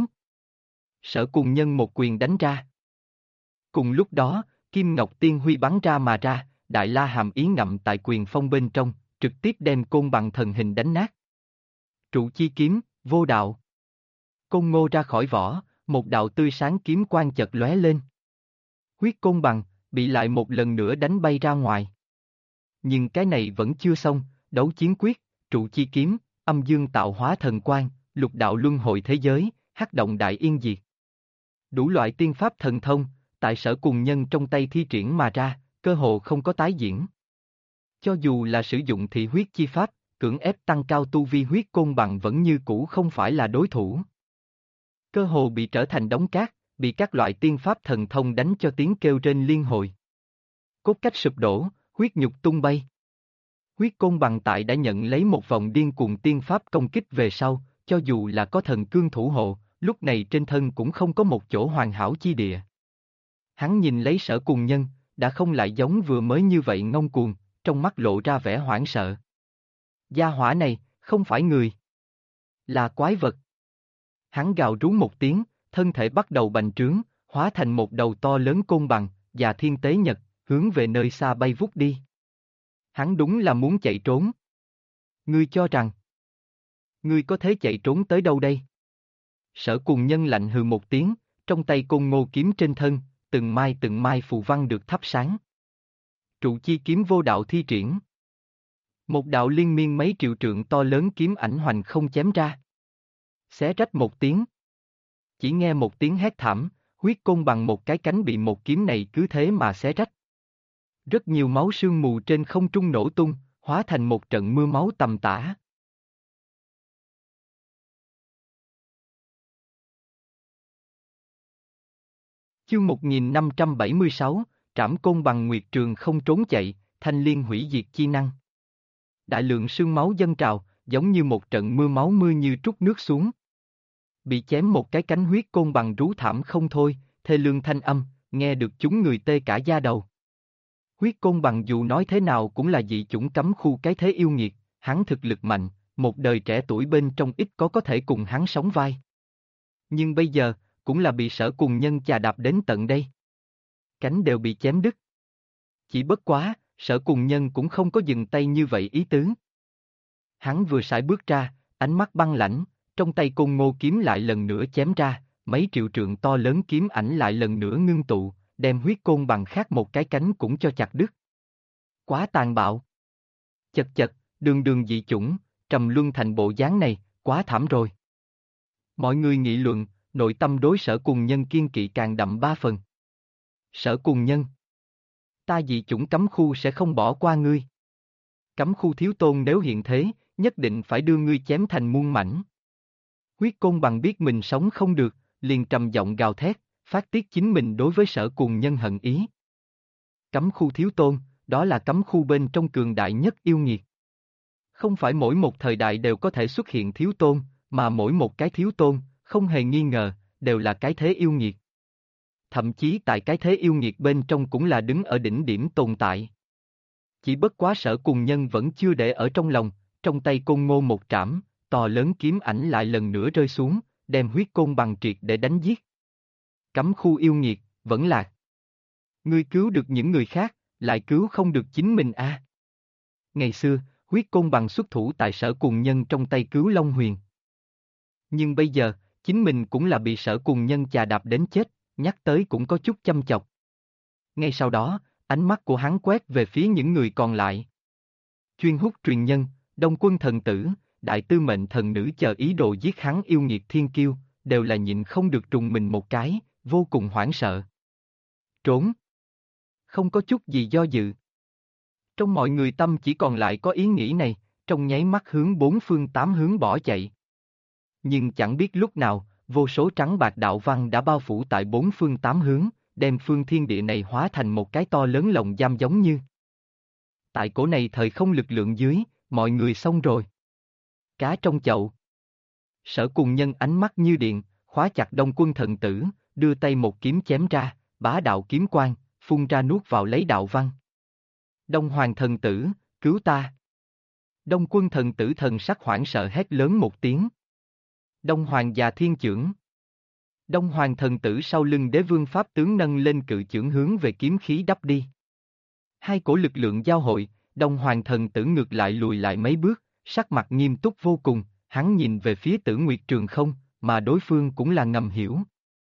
Sở Cùng Nhân một quyền đánh ra. Cùng lúc đó, Kim Ngọc Tiên Huy bắn ra mà ra, Đại La Hàm Ý ngậm tại quyền phong bên trong, trực tiếp đem côn bằng thần hình đánh nát. Trụ chi kiếm, vô đạo. Côn ngô ra khỏi vỏ, một đạo tươi sáng kiếm quang chợt lóe lên. Huyết côn bằng, bị lại một lần nữa đánh bay ra ngoài. Nhưng cái này vẫn chưa xong, đấu chiến quyết, trụ chi kiếm, âm dương tạo hóa thần quang, lục đạo luân hồi thế giới, hắc động đại yên diệt. Đủ loại tiên pháp thần thông, tại Sở Cùng Nhân trong tay thi triển mà ra, cơ hồ không có tái diễn. Cho dù là sử dụng thị huyết chi pháp, cưỡng ép tăng cao tu vi huyết côn bằng vẫn như cũ không phải là đối thủ. Cơ hồ bị trở thành đống cát, bị các loại tiên pháp thần thông đánh cho tiếng kêu trên liên hồi. Cốt cách sụp đổ, huyết nhục tung bay. Huyết côn bằng tại đã nhận lấy một vòng điên cuồng tiên pháp công kích về sau, cho dù là có thần cương thủ hộ, lúc này trên thân cũng không có một chỗ hoàn hảo chi địa. Hắn nhìn lấy Sở Cùng Nhân, đã không lại giống vừa mới như vậy ngông cuồng, trong mắt lộ ra vẻ hoảng sợ. Gia hỏa này, không phải người, là quái vật. Hắn gào rú một tiếng, thân thể bắt đầu bành trướng, hóa thành một đầu to lớn côn bằng, và thiên tế nhật, hướng về nơi xa bay vút đi. Hắn đúng là muốn chạy trốn. Ngươi cho rằng, ngươi có thể chạy trốn tới đâu đây? Sở Cùng Nhân lạnh hừ một tiếng, trong tay côn ngô kiếm trên thân, từng mai phù văn được thắp sáng. Trụ chi kiếm vô đạo thi triển. Một đạo liên miên mấy triệu trượng to lớn kiếm ảnh hoành không chém ra. Xé rách một tiếng. Chỉ nghe một tiếng hét thảm, huyết côn bằng một cái cánh bị một kiếm này cứ thế mà xé rách. Rất nhiều máu sương mù trên không trung nổ tung, hóa thành một trận mưa máu tầm tã. Chương 1576, trảm côn bằng nguyệt trường không trốn chạy, thanh liên hủy diệt chi năng. Đại lượng sương máu dâng trào, giống như một trận mưa máu mưa như trút nước xuống. Bị chém một cái cánh huyết côn bằng rú thảm không thôi, thê lương thanh âm, nghe được chúng người tê cả da đầu. Huyết côn bằng dù nói thế nào cũng là dị chủng cấm khu cái thế yêu nghiệt, hắn thực lực mạnh, một đời trẻ tuổi bên trong ít có thể cùng hắn sóng vai. Nhưng bây giờ, cũng là bị Sở Cùng Nhân chà đạp đến tận đây. Cánh đều bị chém đứt. Chỉ bất quá, Sở Cùng Nhân cũng không có dừng tay như vậy ý tứ. Hắn vừa sải bước ra, ánh mắt băng lãnh, trong tay côn ngô kiếm lại lần nữa chém ra, mấy triệu trượng to lớn kiếm ảnh lại lần nữa ngưng tụ, đem huyết côn bằng khác một cái cánh cũng cho chặt đứt. Quá tàn bạo. Chật chật, đường đường dị chủng, trầm luân thành bộ dáng này, quá thảm rồi. Mọi người nghị luận, nội tâm đối Sở Cùng Nhân kiên kỵ càng đậm ba phần. Sở Cùng Nhân, ta dị chủng cấm khu sẽ không bỏ qua ngươi. Cấm khu thiếu tôn nếu hiện thế, nhất định phải đưa ngươi chém thành muôn mảnh. Huyết côn bằng biết mình sống không được, liền trầm giọng gào thét, phát tiết chính mình đối với Sở Cùng Nhân hận ý. Cấm khu thiếu tôn, đó là cấm khu bên trong cường đại nhất yêu nghiệt. Không phải mỗi một thời đại đều có thể xuất hiện thiếu tôn, mà mỗi một cái thiếu tôn, không hề nghi ngờ, đều là cái thế yêu nghiệt. Thậm chí tại cái thế yêu nghiệt bên trong cũng là đứng ở đỉnh điểm tồn tại. Chỉ bất quá Sở Cùng Nhân vẫn chưa để ở trong lòng, trong tay côn ngô một trảm, to lớn kiếm ảnh lại lần nữa rơi xuống, đem huyết côn bằng triệt để đánh giết. Cấm khu yêu nghiệt, vẫn lạc. Ngươi cứu được những người khác, lại cứu không được chính mình a. Ngày xưa, huyết côn bằng xuất thủ tại Sở Cùng Nhân trong tay cứu Long Huyền. Nhưng bây giờ, chính mình cũng là bị Sở Cùng Nhân chà đạp đến chết, nhắc tới cũng có chút chăm chọc. Ngay sau đó, ánh mắt của hắn quét về phía những người còn lại. Chuyên hút truyền nhân, Đông Quân thần tử, Đại Tư Mệnh thần nữ chờ ý đồ giết hắn yêu nghiệt thiên kiêu, đều là nhịn không được trùng mình một cái, vô cùng hoảng sợ. Trốn. Không có chút gì do dự. Trong mọi người tâm chỉ còn lại có ý nghĩ này, trong nháy mắt hướng bốn phương tám hướng bỏ chạy. Nhưng chẳng biết lúc nào, vô số trắng bạc đạo văn đã bao phủ tại bốn phương tám hướng, đem phương thiên địa này hóa thành một cái to lớn lồng giam giống như. Tại cổ này thời không lực lượng dưới, mọi người xong rồi. Cá trong chậu. Sở Cùng Nhân ánh mắt như điện, khóa chặt Đông Quân thần tử, đưa tay một kiếm chém ra, bá đạo kiếm quang, phun ra nuốt vào lấy đạo văn. Đông Hoàng thần tử, cứu ta. Đông Quân thần tử thần sắc hoảng sợ hét lớn một tiếng. Đông Hoàng già thiên chưởng. Đông Hoàng thần tử sau lưng đế vương pháp tướng nâng lên cự chưởng hướng về kiếm khí đắp đi. Hai cổ lực lượng giao hội, Đông Hoàng thần tử ngược lại lùi lại mấy bước, sắc mặt nghiêm túc vô cùng, hắn nhìn về phía Tử Nguyệt Trường Không, mà đối phương cũng là ngầm hiểu.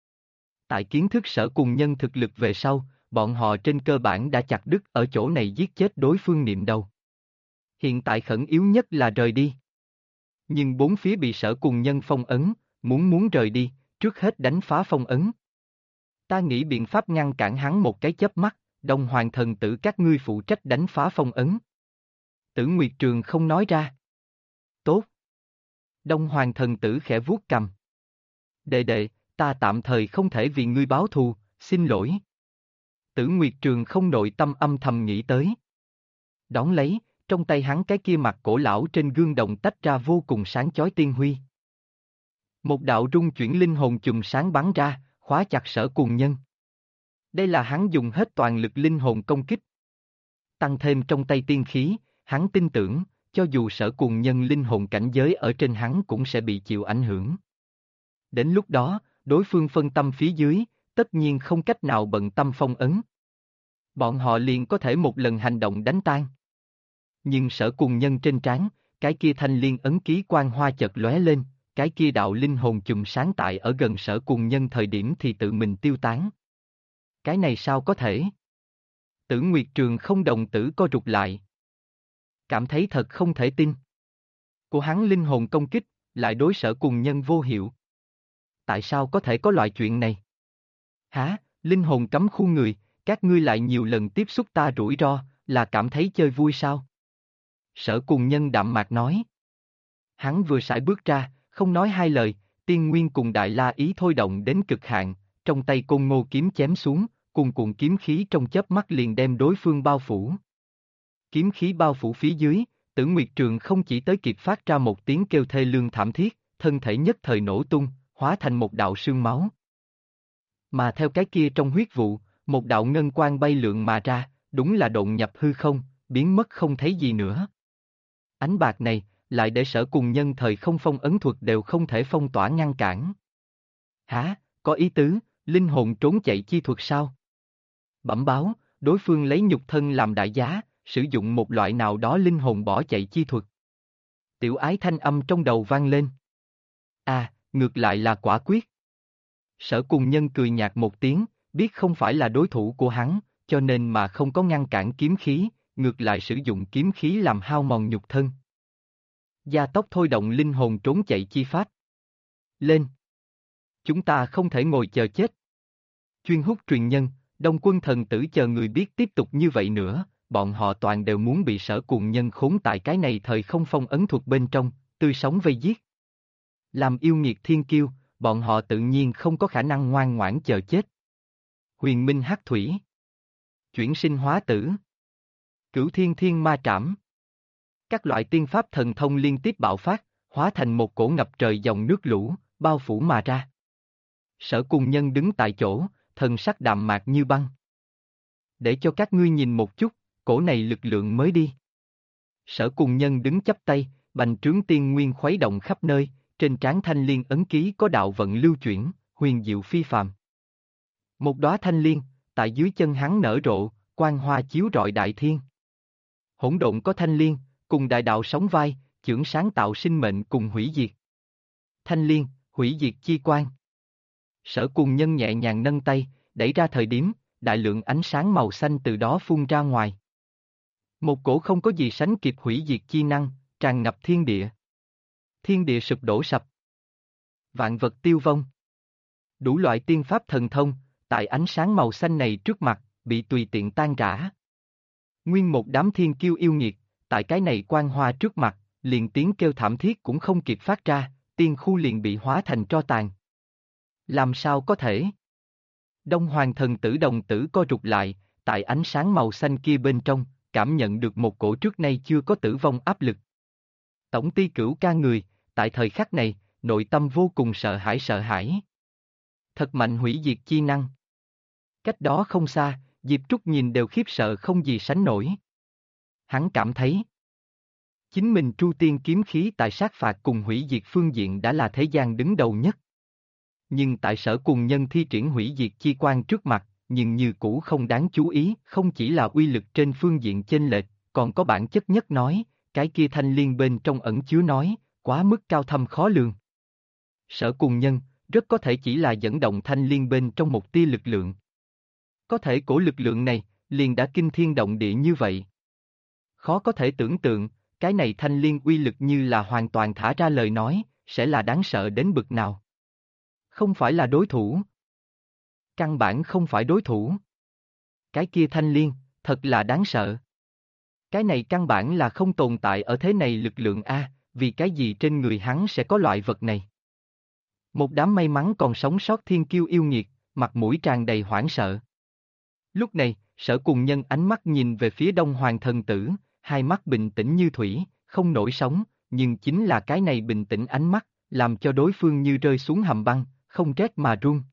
Tại kiến thức Sở Cùng Nhân thực lực về sau, bọn họ trên cơ bản đã chặt đứt ở chỗ này giết chết đối phương niệm đầu. Hiện tại khẩn yếu nhất là rời đi. Nhưng bốn phía bị Sở Cùng Nhân phong ấn, muốn rời đi, trước hết đánh phá phong ấn. Ta nghĩ biện pháp ngăn cản hắn một cái chớp mắt, Đông Hoàng thần tử các ngươi phụ trách đánh phá phong ấn. Tử Nguyệt Trường không nói ra. Tốt. Đông Hoàng thần tử khẽ vuốt cằm. Đệ đệ, ta tạm thời không thể vì ngươi báo thù, xin lỗi. Tử Nguyệt Trường không nội tâm âm thầm nghĩ tới. Đón lấy, trong tay hắn cái kia mặt cổ lão trên gương đồng tách ra vô cùng sáng chói tiên huy. Một đạo rung chuyển linh hồn chùm sáng bắn ra, khóa chặt Sở Cùng Nhân. Đây là hắn dùng hết toàn lực linh hồn công kích. Tăng thêm trong tay tiên khí, hắn tin tưởng, cho dù Sở Cùng Nhân linh hồn cảnh giới ở trên hắn cũng sẽ bị chịu ảnh hưởng. Đến lúc đó, đối phương phân tâm phía dưới, tất nhiên không cách nào bận tâm phong ấn. Bọn họ liền có thể một lần hành động đánh tan. Nhưng Sở Cùng Nhân trên trán, cái kia thanh liên ấn ký quang hoa chợt lóe lên, cái kia đạo linh hồn chùm sáng tại ở gần Sở Cùng Nhân thời điểm thì tự mình tiêu tán. Cái này sao có thể? Tử Nguyệt Trường không đồng tử co rụt lại. Cảm thấy thật không thể tin. Của hắn linh hồn công kích, lại đối Sở Cùng Nhân vô hiệu. Tại sao có thể có loại chuyện này? Hả, linh hồn cấm khu người, các ngươi lại nhiều lần tiếp xúc ta rủi ro, là cảm thấy chơi vui sao? Sở Cùng Nhân đạm mạc nói. Hắn vừa sải bước ra, không nói hai lời, tiên nguyên cùng đại la ý thôi động đến cực hạn, trong tay côn ngô kiếm chém xuống, cuồn cuộn kiếm khí trong chớp mắt liền đem đối phương bao phủ. Kiếm khí bao phủ phía dưới, Tử Nguyệt Trường không chỉ tới kịp phát ra một tiếng kêu thê lương thảm thiết, thân thể nhất thời nổ tung, hóa thành một đạo sương máu. Mà theo cái kia trong huyết vụ, một đạo ngân quang bay lượn mà ra, đúng là độn nhập hư không, biến mất không thấy gì nữa. Ánh bạc này, lại để Sở Cùng Nhân thời không phong ấn thuật đều không thể phong tỏa ngăn cản. Hả, có ý tứ, linh hồn trốn chạy chi thuật sao? Bẩm báo, đối phương lấy nhục thân làm đại giá, sử dụng một loại nào đó linh hồn bỏ chạy chi thuật. Tiểu ái thanh âm trong đầu vang lên. À, ngược lại là quả quyết. Sở Cùng Nhân cười nhạt một tiếng, biết không phải là đối thủ của hắn, cho nên mà không có ngăn cản kiếm khí, ngược lại sử dụng kiếm khí làm hao mòn nhục thân. Gia tốc thôi động linh hồn trốn chạy chi pháp. Lên! Chúng ta không thể ngồi chờ chết. Chuyên hút truyền nhân, Đông Quân thần tử chờ người biết tiếp tục như vậy nữa, bọn họ toàn đều muốn bị Sở Cùng Nhân khốn tại cái này thời không phong ấn thuật bên trong, tươi sống vây giết. Làm yêu nghiệt thiên kiêu, bọn họ tự nhiên không có khả năng ngoan ngoãn chờ chết. Huyền Minh Hắc Thủy. Chuyển sinh hóa tử. Cửu Thiên Thiên Ma Trảm. Các loại tiên pháp thần thông liên tiếp bạo phát, hóa thành một cổ ngập trời dòng nước lũ, bao phủ mà ra. Sở Cùng Nhân đứng tại chỗ, thần sắc đạm mạc như băng. Để cho các ngươi nhìn một chút, cổ này lực lượng mới đi. Sở Cùng Nhân đứng chắp tay, bành trướng tiên nguyên khuấy động khắp nơi, trên trán thanh liên ấn ký có đạo vận lưu chuyển, huyền diệu phi phàm. Một đóa thanh liên, tại dưới chân hắn nở rộ, quang hoa chiếu rọi đại thiên. Hỗn độn có thanh liên, cùng đại đạo sóng vai, chưởng sáng tạo sinh mệnh cùng hủy diệt. Thanh liên, hủy diệt chi quang. Sở Cùng Nhân nhẹ nhàng nâng tay, đẩy ra thời điểm, đại lượng ánh sáng màu xanh từ đó phun ra ngoài. Một cổ không có gì sánh kịp hủy diệt chi năng, tràn ngập thiên địa. Thiên địa sụp đổ sập. Vạn vật tiêu vong. Đủ loại tiên pháp thần thông, tại ánh sáng màu xanh này trước mặt, bị tùy tiện tan rã. Nguyên một đám thiên kiêu yêu nghiệt, tại cái này quang hoa trước mặt, liền tiếng kêu thảm thiết cũng không kịp phát ra, tiên khu liền bị hóa thành tro tàn. Làm sao có thể? Đông Hoàng thần tử đồng tử co rụt lại, tại ánh sáng màu xanh kia bên trong, cảm nhận được một cổ trước nay chưa có tử vong áp lực. Tổng ty Cửu ca người, tại thời khắc này, nội tâm vô cùng sợ hãi. Thật mạnh hủy diệt chi năng. Cách đó không xa, Diệp Trúc nhìn đều khiếp sợ không gì sánh nổi. Hắn cảm thấy, chính mình Tru Tiên kiếm khí tại sát phạt cùng hủy diệt phương diện đã là thế gian đứng đầu nhất. Nhưng tại Sở Cùng Nhân thi triển hủy diệt chi quan trước mặt, nhưng như cũ không đáng chú ý, không chỉ là uy lực trên phương diện chênh lệch, còn có bản chất nhất nói, cái kia thanh liên bên trong ẩn chứa nói, quá mức cao thâm khó lường. Sở Cùng Nhân, rất có thể chỉ là dẫn động thanh liên bên trong một tia lực lượng. Có thể cổ lực lượng này, liền đã kinh thiên động địa như vậy. Khó có thể tưởng tượng, cái này thanh liên uy lực như là hoàn toàn thả ra lời nói, sẽ là đáng sợ đến bực nào. Không phải là đối thủ. Căn bản không phải đối thủ. Cái kia thanh liên, thật là đáng sợ. Cái này căn bản là không tồn tại ở thế này lực lượng A, vì cái gì trên người hắn sẽ có loại vật này. Một đám may mắn còn sống sót thiên kiêu yêu nghiệt, mặt mũi tràn đầy hoảng sợ. Lúc này, Sở Cùng Nhân ánh mắt nhìn về phía Đông Hoàng thần tử, hai mắt bình tĩnh như thủy, không nổi sóng, nhưng chính là cái này bình tĩnh ánh mắt, làm cho đối phương như rơi xuống hầm băng, không rét mà run.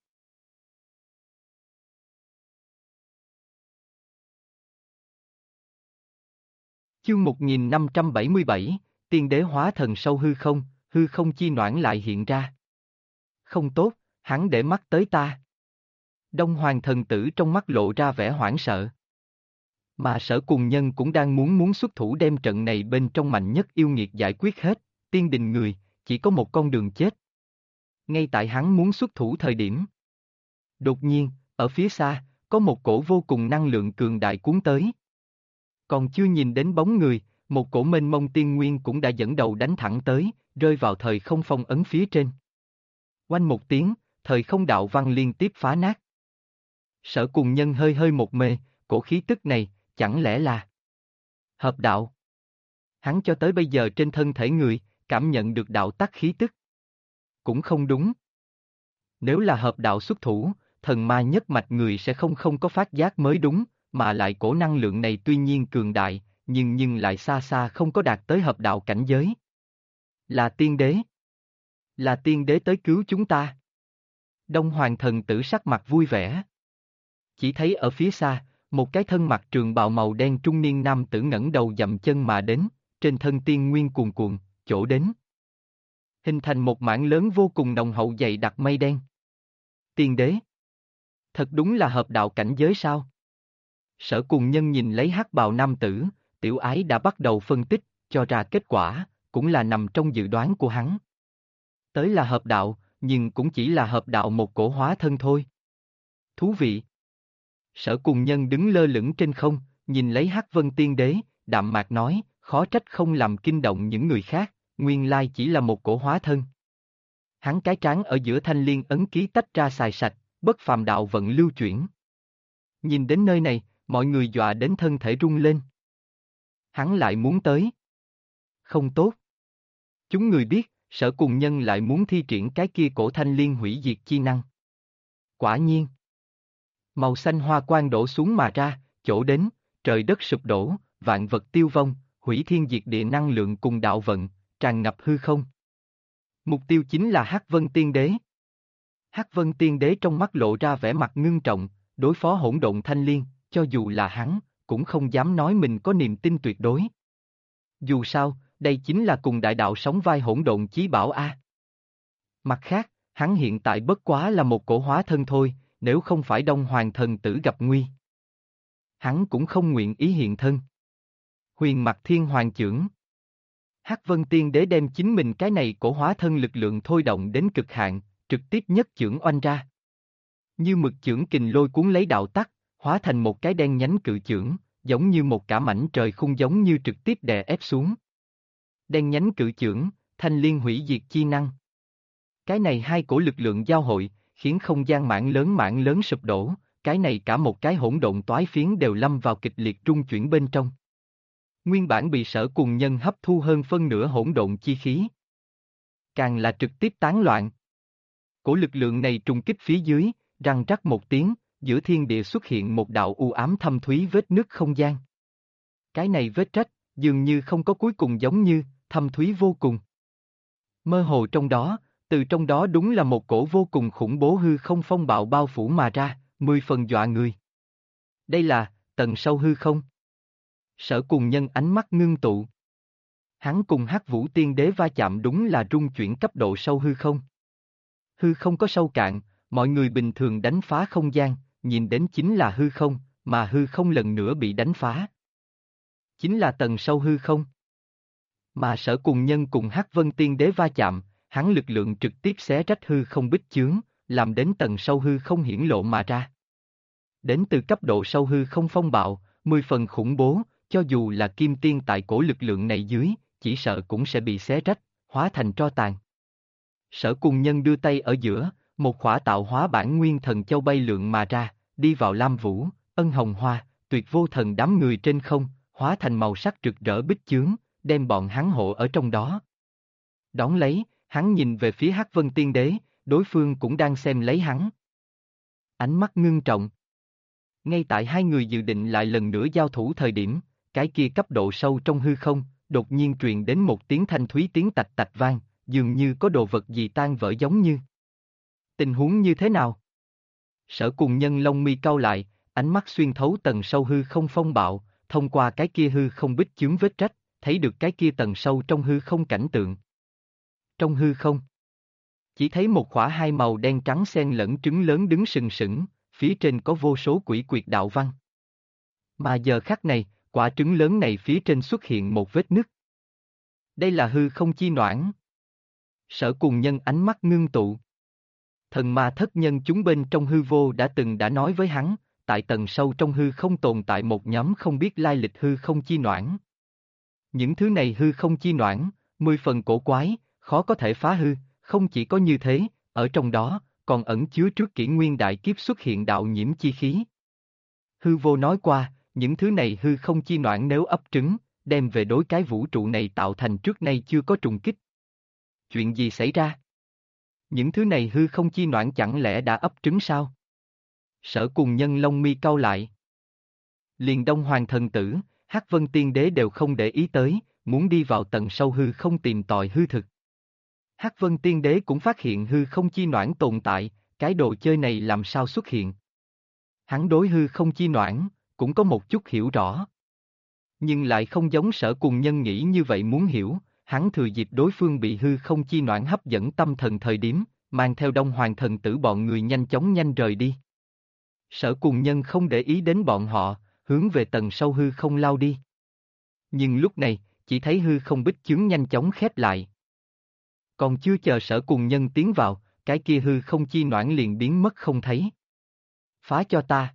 Chương 1577, Tiên đế hóa thần sâu hư không chi noãn lại hiện ra. Không tốt, hắn để mắt tới ta. Đông Hoàng thần tử trong mắt lộ ra vẻ hoảng sợ. Mà Sở Cùng Nhân cũng đang muốn xuất thủ đem trận này bên trong mạnh nhất yêu nghiệt giải quyết hết, tiên đình người, chỉ có một con đường chết. Ngay tại hắn muốn xuất thủ thời điểm. Đột nhiên, ở phía xa, có một cổ vô cùng năng lượng cường đại cuốn tới. Còn chưa nhìn đến bóng người, một cổ mênh mông tiên nguyên cũng đã dẫn đầu đánh thẳng tới, rơi vào thời không phong ấn phía trên. Oanh một tiếng, thời không đạo văn liên tiếp phá nát. Sở Cùng Nhân hơi hơi một mê, cổ khí tức này, chẳng lẽ là hợp đạo? Hắn cho tới bây giờ trên thân thể người, cảm nhận được đạo tắc khí tức. Cũng không đúng. Nếu là hợp đạo xuất thủ, thần ma nhất mạch người sẽ không có phát giác mới đúng, mà lại cổ năng lượng này tuy nhiên cường đại, nhưng lại xa xa không có đạt tới hợp đạo cảnh giới. Là tiên đế. Là tiên đế tới cứu chúng ta. Đông Hoàng thần tử sắc mặt vui vẻ. Chỉ thấy ở phía xa, một cái thân mặc trường bào màu đen trung niên nam tử ngẩng đầu dậm chân mà đến, trên thân tiên nguyên cuồn cuộn, chỗ đến. Hình thành một mảng lớn vô cùng nồng hậu dày đặc mây đen. Tiên đế. Thật đúng là hợp đạo cảnh giới sao? Sở Cùng Nhân nhìn lấy hắc bào nam tử, tiểu ái đã bắt đầu phân tích, cho ra kết quả, cũng là nằm trong dự đoán của hắn. Tới là hợp đạo, nhưng cũng chỉ là hợp đạo một cổ hóa thân thôi. Thú vị. Sở Cùng Nhân đứng lơ lửng trên không, nhìn lấy Hắc Vân Tiên Đế, đạm mạc nói, khó trách không làm kinh động những người khác, nguyên lai chỉ là một cổ hóa thân. Hắn cái trán ở giữa thanh liên ấn ký tách ra xài sạch, bất phàm đạo vận lưu chuyển. Nhìn đến nơi này, mọi người dọa đến thân thể rung lên. Hắn lại muốn tới. Không tốt. Chúng người biết, Sở Cùng Nhân lại muốn thi triển cái kia cổ thanh liên hủy diệt chi năng. Quả nhiên. Màu xanh hoa quang đổ xuống mà ra, chỗ đến, trời đất sụp đổ, vạn vật tiêu vong, hủy thiên diệt địa năng lượng cùng đạo vận, tràn ngập hư không. Mục tiêu chính là Hắc Vân Tiên Đế. Hắc Vân Tiên Đế trong mắt lộ ra vẻ mặt ngưng trọng, đối phó hỗn độn thanh liên, cho dù là hắn, cũng không dám nói mình có niềm tin tuyệt đối. Dù sao, đây chính là cùng đại đạo sóng vai hỗn độn chí bảo a. Mặt khác, hắn hiện tại bất quá là một cổ hóa thân thôi, nếu không phải Đông Hoàng thần tử gặp nguy. Hắn cũng không nguyện ý hiện thân. Huyền Mặc Thiên Hoàng chưởng. Hắc Vân Tiên Đế đem chính mình cái này cổ hóa thân lực lượng thôi động đến cực hạn, trực tiếp nhất chưởng oanh ra. Như mực chưởng kình lôi cuốn lấy đạo tắc, hóa thành một cái đen nhánh cự chưởng, giống như một cả mảnh trời khung giống như trực tiếp đè ép xuống. Đen nhánh cự chưởng, thanh liên hủy diệt chi năng. Cái này hai cổ lực lượng giao hội, khiến không gian mảng lớn sụp đổ, cái này cả một cái hỗn độn toái phiến đều lâm vào kịch liệt trung chuyển bên trong. Nguyên bản bị Sở Cùng Nhân hấp thu hơn phân nửa hỗn độn chi khí. Càng là trực tiếp tán loạn. Cổ lực lượng này trùng kích phía dưới, răng rắc một tiếng, giữa thiên địa xuất hiện một đạo u ám thâm thúy vết nứt không gian. Cái này vết rách, dường như không có cuối cùng giống như, thâm thúy vô cùng. Mơ hồ trong đó, từ trong đó đúng là một cổ vô cùng khủng bố hư không phong bạo bao phủ mà ra, 10 phần dọa người. Đây là, tầng sâu hư không. Sở Cùng Nhân ánh mắt ngưng tụ. Hắn cùng Hắc Vũ Tiên Đế va chạm đúng là rung chuyển cấp độ sâu hư không. Hư không có sâu cạn, mọi người bình thường đánh phá không gian, nhìn đến chính là hư không, mà hư không lần nữa bị đánh phá. Chính là tầng sâu hư không. Mà Sở Cùng Nhân cùng Hắc Vân Tiên Đế va chạm, hắn lực lượng trực tiếp xé rách hư không bích chướng, làm đến tầng sâu hư không hiển lộ mà ra. Đến từ cấp độ sâu hư không phong bạo, 10 phần khủng bố, cho dù là kim tiên tại cổ lực lượng này dưới, chỉ sợ cũng sẽ bị xé rách, hóa thành tro tàn. Sở Cùng Nhân đưa tay ở giữa, một khỏa tạo hóa bản nguyên thần châu bay lượn mà ra, đi vào Lam Vũ, Ân Hồng Hoa, Tuyệt Vô Thần đám người trên không, hóa thành màu sắc rực rỡ bích chướng, đem bọn hắn hộ ở trong đó. Đón lấy, hắn nhìn về phía Hắc Vân Tiên Đế, đối phương cũng đang xem lấy hắn. Ánh mắt ngưng trọng. Ngay tại hai người dự định lại lần nữa giao thủ thời điểm, cái kia cấp độ sâu trong hư không, đột nhiên truyền đến một tiếng thanh thúy tiếng tạch tạch vang, dường như có đồ vật gì tan vỡ giống như. Tình huống như thế nào? Sở Cùng Nhân lông mi cau lại, ánh mắt xuyên thấu tầng sâu hư không phong bạo, thông qua cái kia hư không bích chướng vết rách, thấy được cái kia tầng sâu trong hư không cảnh tượng. Trong hư không, chỉ thấy một khỏa hai màu đen trắng xen lẫn trứng lớn đứng sừng sững, phía trên có vô số quỷ quyệt đạo văn. Mà giờ khắc này, quả trứng lớn này phía trên xuất hiện một vết nứt. Đây là hư không chi noãn. Sở Cùng Nhân ánh mắt ngưng tụ. Thần ma thất nhân chúng bên trong hư vô đã nói với hắn, tại tầng sâu trong hư không tồn tại một nhóm không biết lai lịch hư không chi noãn. Những thứ này hư không chi noãn, 10 phần cổ quái, khó có thể phá hư, không chỉ có như thế, ở trong đó, còn ẩn chứa trước kỷ nguyên đại kiếp xuất hiện đạo nhiễm chi khí. Hư vô nói qua, những thứ này hư không chi noãn nếu ấp trứng, đem về đối cái vũ trụ này tạo thành trước nay chưa có trùng kích. Chuyện gì xảy ra? Những thứ này hư không chi noãn chẳng lẽ đã ấp trứng sao? Sở Cùng Nhân lông mi cau lại. Liền Đông Hoàng thần tử, Hắc Vân Tiên Đế đều không để ý tới, muốn đi vào tầng sâu hư không tìm tòi hư thực. Hắc Vân Tiên Đế cũng phát hiện hư không chi noãn tồn tại, cái đồ chơi này làm sao xuất hiện. Hắn đối hư không chi noãn, cũng có một chút hiểu rõ. Nhưng lại không giống Sở Cùng Nhân nghĩ như vậy muốn hiểu, hắn thừa dịp đối phương bị hư không chi noãn hấp dẫn tâm thần thời điểm, mang theo Đông Hoàng thần tử bọn người nhanh chóng rời đi. Sở Cùng Nhân không để ý đến bọn họ, hướng về tầng sâu hư không lao đi. Nhưng lúc này, chỉ thấy hư không bích chướng nhanh chóng khép lại. Còn chưa chờ Sở Cùng Nhân tiến vào, cái kia hư không chi noãn liền biến mất không thấy. Phá cho ta.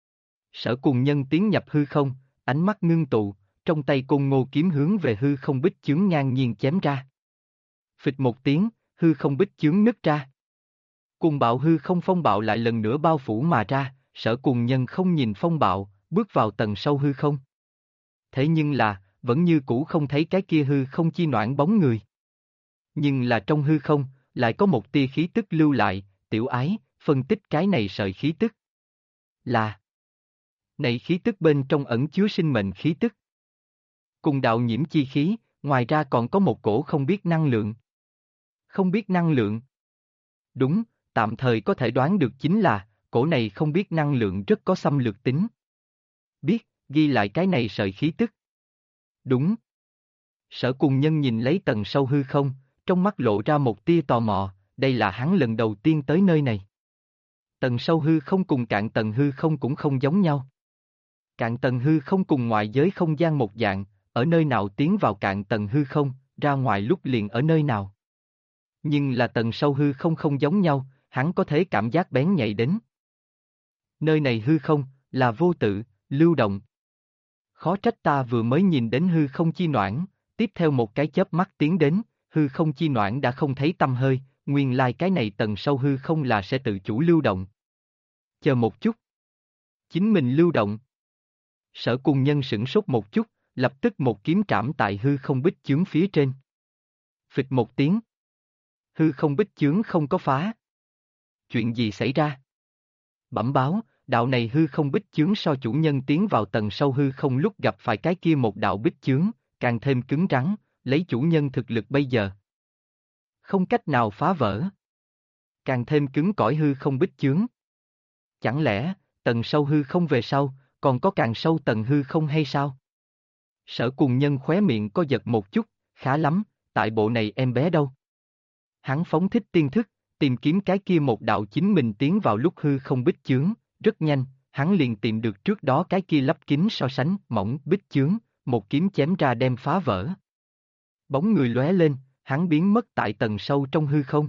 Sở Cùng Nhân tiến nhập hư không, ánh mắt ngưng tụ, trong tay côn ngô kiếm hướng về hư không bích chướng ngang nhiên chém ra. Phịch một tiếng, hư không bích chướng nứt ra. Cùng bạo hư không phong bạo lại lần nữa bao phủ mà ra, Sở Cùng Nhân không nhìn phong bạo, bước vào tầng sâu hư không. Thế nhưng là, vẫn như cũ không thấy cái kia hư không chi noãn bóng người. Nhưng là trong hư không, lại có một tia khí tức lưu lại, Tiểu Ái, phân tích cái này sợi khí tức. Là này khí tức bên trong ẩn chứa sinh mệnh khí tức. Cùng đạo nhiễm chi khí, ngoài ra còn có một cổ không biết năng lượng. Không biết năng lượng. Đúng, tạm thời có thể đoán được chính là, cổ này không biết năng lượng rất có xâm lược tính. Biết, ghi lại cái này sợi khí tức. Đúng. Sở Cùng Nhân nhìn lấy tầng sâu hư không, trong mắt lộ ra một tia tò mò, đây là hắn lần đầu tiên tới nơi này. Tầng sâu hư không cùng cạn tầng hư không cũng không giống nhau. Cạn tầng hư không cùng ngoại giới không gian một dạng, ở nơi nào tiến vào cạn tầng hư không, ra ngoài lúc liền ở nơi nào. Nhưng là tầng sâu hư không không giống nhau, hắn có thể cảm giác bén nhạy đến. Nơi này hư không, là vô tự, lưu động. Khó trách ta vừa mới nhìn đến hư không chi noãn, tiếp theo một cái chớp mắt tiến đến, hư không chi noãn đã không thấy tăm hơi, nguyên lai cái này tầng sâu hư không là sẽ tự chủ lưu động. Chờ một chút. Chính mình lưu động. Sở Cùng Nhân sửng sốt một chút, lập tức một kiếm trảm tại hư không bích chướng phía trên. Phịch một tiếng. Hư không bích chướng không có phá. Chuyện gì xảy ra? Bẩm báo, đạo này hư không bích chướng so chủ nhân tiến vào tầng sâu hư không lúc gặp phải cái kia một đạo bích chướng, càng thêm cứng rắn, lấy chủ nhân thực lực bây giờ. Không cách nào phá vỡ. Càng thêm cứng cỏi hư không bích chướng. Chẳng lẽ, tầng sâu hư không về sau, còn có càng sâu tầng hư không hay sao? Sở Cùng Nhân khóe miệng co giật một chút, khá lắm, tại bộ này em bé đâu? Hắn phóng thích tiên thức, tìm kiếm cái kia một đạo chính mình tiến vào lúc hư không bích chướng, rất nhanh, hắn liền tìm được trước đó cái kia lắp kính so sánh mỏng bích chướng, một kiếm chém ra đem phá vỡ. Bóng người lóe lên, hắn biến mất tại tầng sâu trong hư không.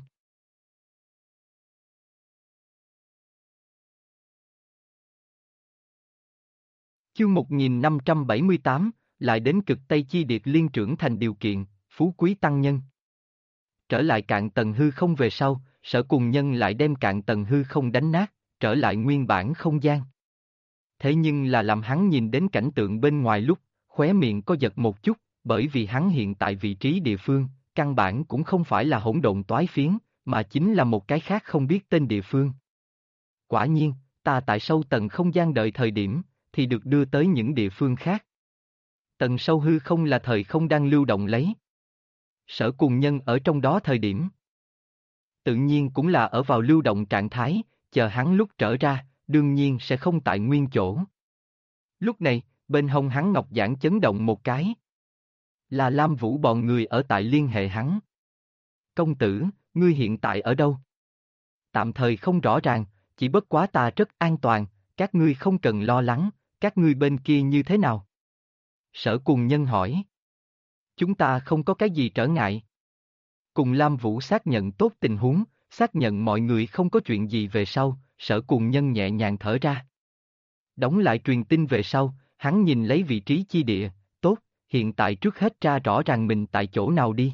Chương 1578, lại đến cực Tây Chi Điệt Liên trưởng thành điều kiện, phú quý tăng nhân. Trở lại cạn tầng hư không về sau, Sở Cùng Nhân lại đem cạn tầng hư không đánh nát, trở lại nguyên bản không gian. Thế nhưng là làm hắn nhìn đến cảnh tượng bên ngoài lúc, khóe miệng có giật một chút, bởi vì hắn hiện tại vị trí địa phương, căn bản cũng không phải là hỗn độn toái phiến, mà chính là một cái khác không biết tên địa phương. Quả nhiên, ta tại sâu tầng không gian đợi thời điểm, thì được đưa tới những địa phương khác. Tầng sâu hư không là thời không đang lưu động lấy. Sở Cùng Nhân ở trong đó thời điểm. Tự nhiên cũng là ở vào lưu động trạng thái, chờ hắn lúc trở ra, đương nhiên sẽ không tại nguyên chỗ. Lúc này, bên hông hắn ngọc giản chấn động một cái. Là Lam Vũ bọn người ở tại liên hệ hắn. Công tử, ngươi hiện tại ở đâu? Tạm thời không rõ ràng, chỉ bất quá ta rất an toàn, các ngươi không cần lo lắng, các ngươi bên kia như thế nào? Sở Cùng Nhân hỏi. Chúng ta không có cái gì trở ngại. Cùng Lam Vũ xác nhận tốt tình huống, xác nhận mọi người không có chuyện gì về sau, Sở Cùng Nhân nhẹ nhàng thở ra. Đóng lại truyền tin về sau, hắn nhìn lấy vị trí chi địa, tốt, hiện tại trước hết tra rõ ràng mình tại chỗ nào đi.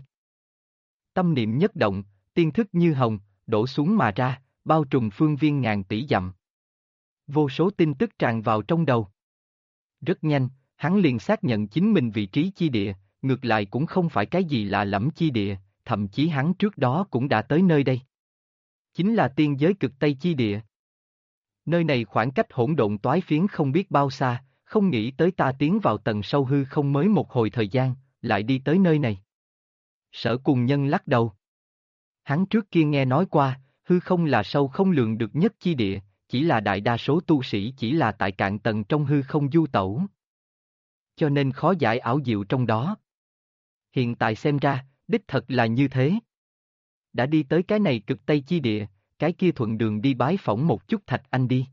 Tâm niệm nhất động, tiên thức như hồng, đổ xuống mà ra, bao trùm phương viên ngàn tỷ dặm. Vô số tin tức tràn vào trong đầu. Rất nhanh, hắn liền xác nhận chính mình vị trí chi địa, ngược lại cũng không phải cái gì lạ lẫm chi địa, thậm chí hắn trước đó cũng đã tới nơi đây. Chính là tiên giới cực Tây chi địa. Nơi này khoảng cách hỗn độn toái phiến không biết bao xa, không nghĩ tới ta tiến vào tầng sâu hư không mới một hồi thời gian, lại đi tới nơi này. Sở Cùng Nhân lắc đầu. Hắn trước kia nghe nói qua, hư không là sâu không lường được nhất chi địa, chỉ là đại đa số tu sĩ chỉ là tại cạn tầng trong hư không du tẩu. Cho nên khó giải ảo diệu trong đó. Hiện tại xem ra, đích thật là như thế. Đã đi tới cái này cực Tây chi địa, cái kia thuận đường đi bái phỏng một chút Thạch Anh đi.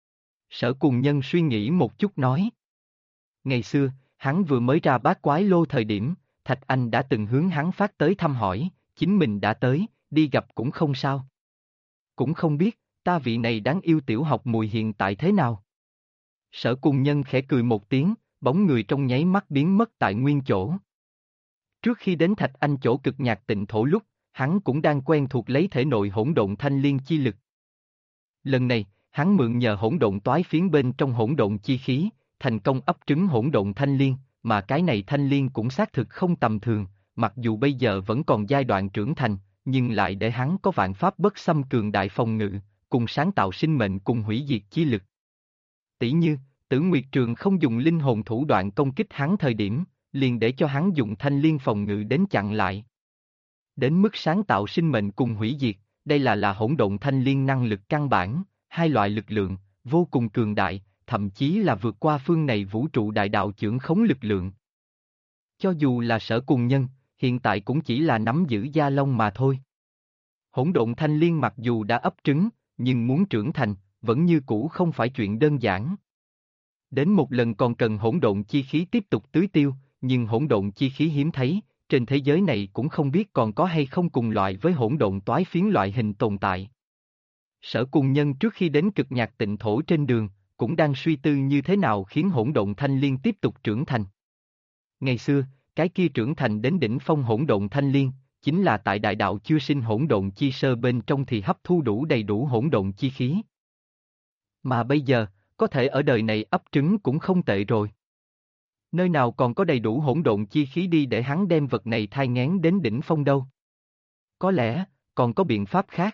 Sở Cùng Nhân suy nghĩ một chút nói. Ngày xưa, hắn vừa mới ra Bát Quái Lô thời điểm, Thạch Anh đã từng hướng hắn phát tới thăm hỏi, chính mình đã tới, đi gặp cũng không sao. Cũng không biết, ta vị này đáng yêu tiểu học mùi hiện tại thế nào. Sở Cùng Nhân khẽ cười một tiếng, bóng người trong nháy mắt biến mất tại nguyên chỗ. Trước khi đến Thạch Anh chỗ cực nhạc tịnh thổ lúc, hắn cũng đang quen thuộc lấy thể nội hỗn độn thanh liên chi lực. Lần này, hắn mượn nhờ hỗn độn toái phiến bên trong hỗn độn chi khí, thành công ấp trứng hỗn độn thanh liên, mà cái này thanh liên cũng xác thực không tầm thường, mặc dù bây giờ vẫn còn giai đoạn trưởng thành, nhưng lại để hắn có vạn pháp bất xâm cường đại phòng ngự, cùng sáng tạo sinh mệnh cùng hủy diệt chi lực. Tỷ như, Tử Nguyệt Trường không dùng linh hồn thủ đoạn công kích hắn thời điểm, liền để cho hắn dùng thanh liên phòng ngự đến chặn lại. Đến mức sáng tạo sinh mệnh cùng hủy diệt, đây là hỗn độn thanh liên năng lực căn bản, hai loại lực lượng, vô cùng cường đại, thậm chí là vượt qua phương này vũ trụ đại đạo chưởng khống lực lượng. Cho dù là Sở Cùng Nhân, hiện tại cũng chỉ là nắm giữ gia long mà thôi. Hỗn độn thanh liên mặc dù đã ấp trứng, nhưng muốn trưởng thành, vẫn như cũ không phải chuyện đơn giản. Đến một lần còn cần hỗn độn chi khí tiếp tục tưới tiêu, nhưng hỗn độn chi khí hiếm thấy, trên thế giới này cũng không biết còn có hay không cùng loại với hỗn độn toái phiến loại hình tồn tại. Sở Cùng Nhân trước khi đến cực nhạc tịnh thổ trên đường, cũng đang suy tư như thế nào khiến hỗn độn thanh liên tiếp tục trưởng thành. Ngày xưa, cái kia trưởng thành đến đỉnh phong hỗn độn thanh liên, chính là tại đại đạo chưa sinh hỗn độn chi sơ bên trong thì hấp thu đủ đầy đủ hỗn độn chi khí. Mà bây giờ, có thể ở đời này ấp trứng cũng không tệ rồi. Nơi nào còn có đầy đủ hỗn độn chi khí đi để hắn đem vật này thai nghén đến đỉnh phong đâu. Có lẽ, còn có biện pháp khác.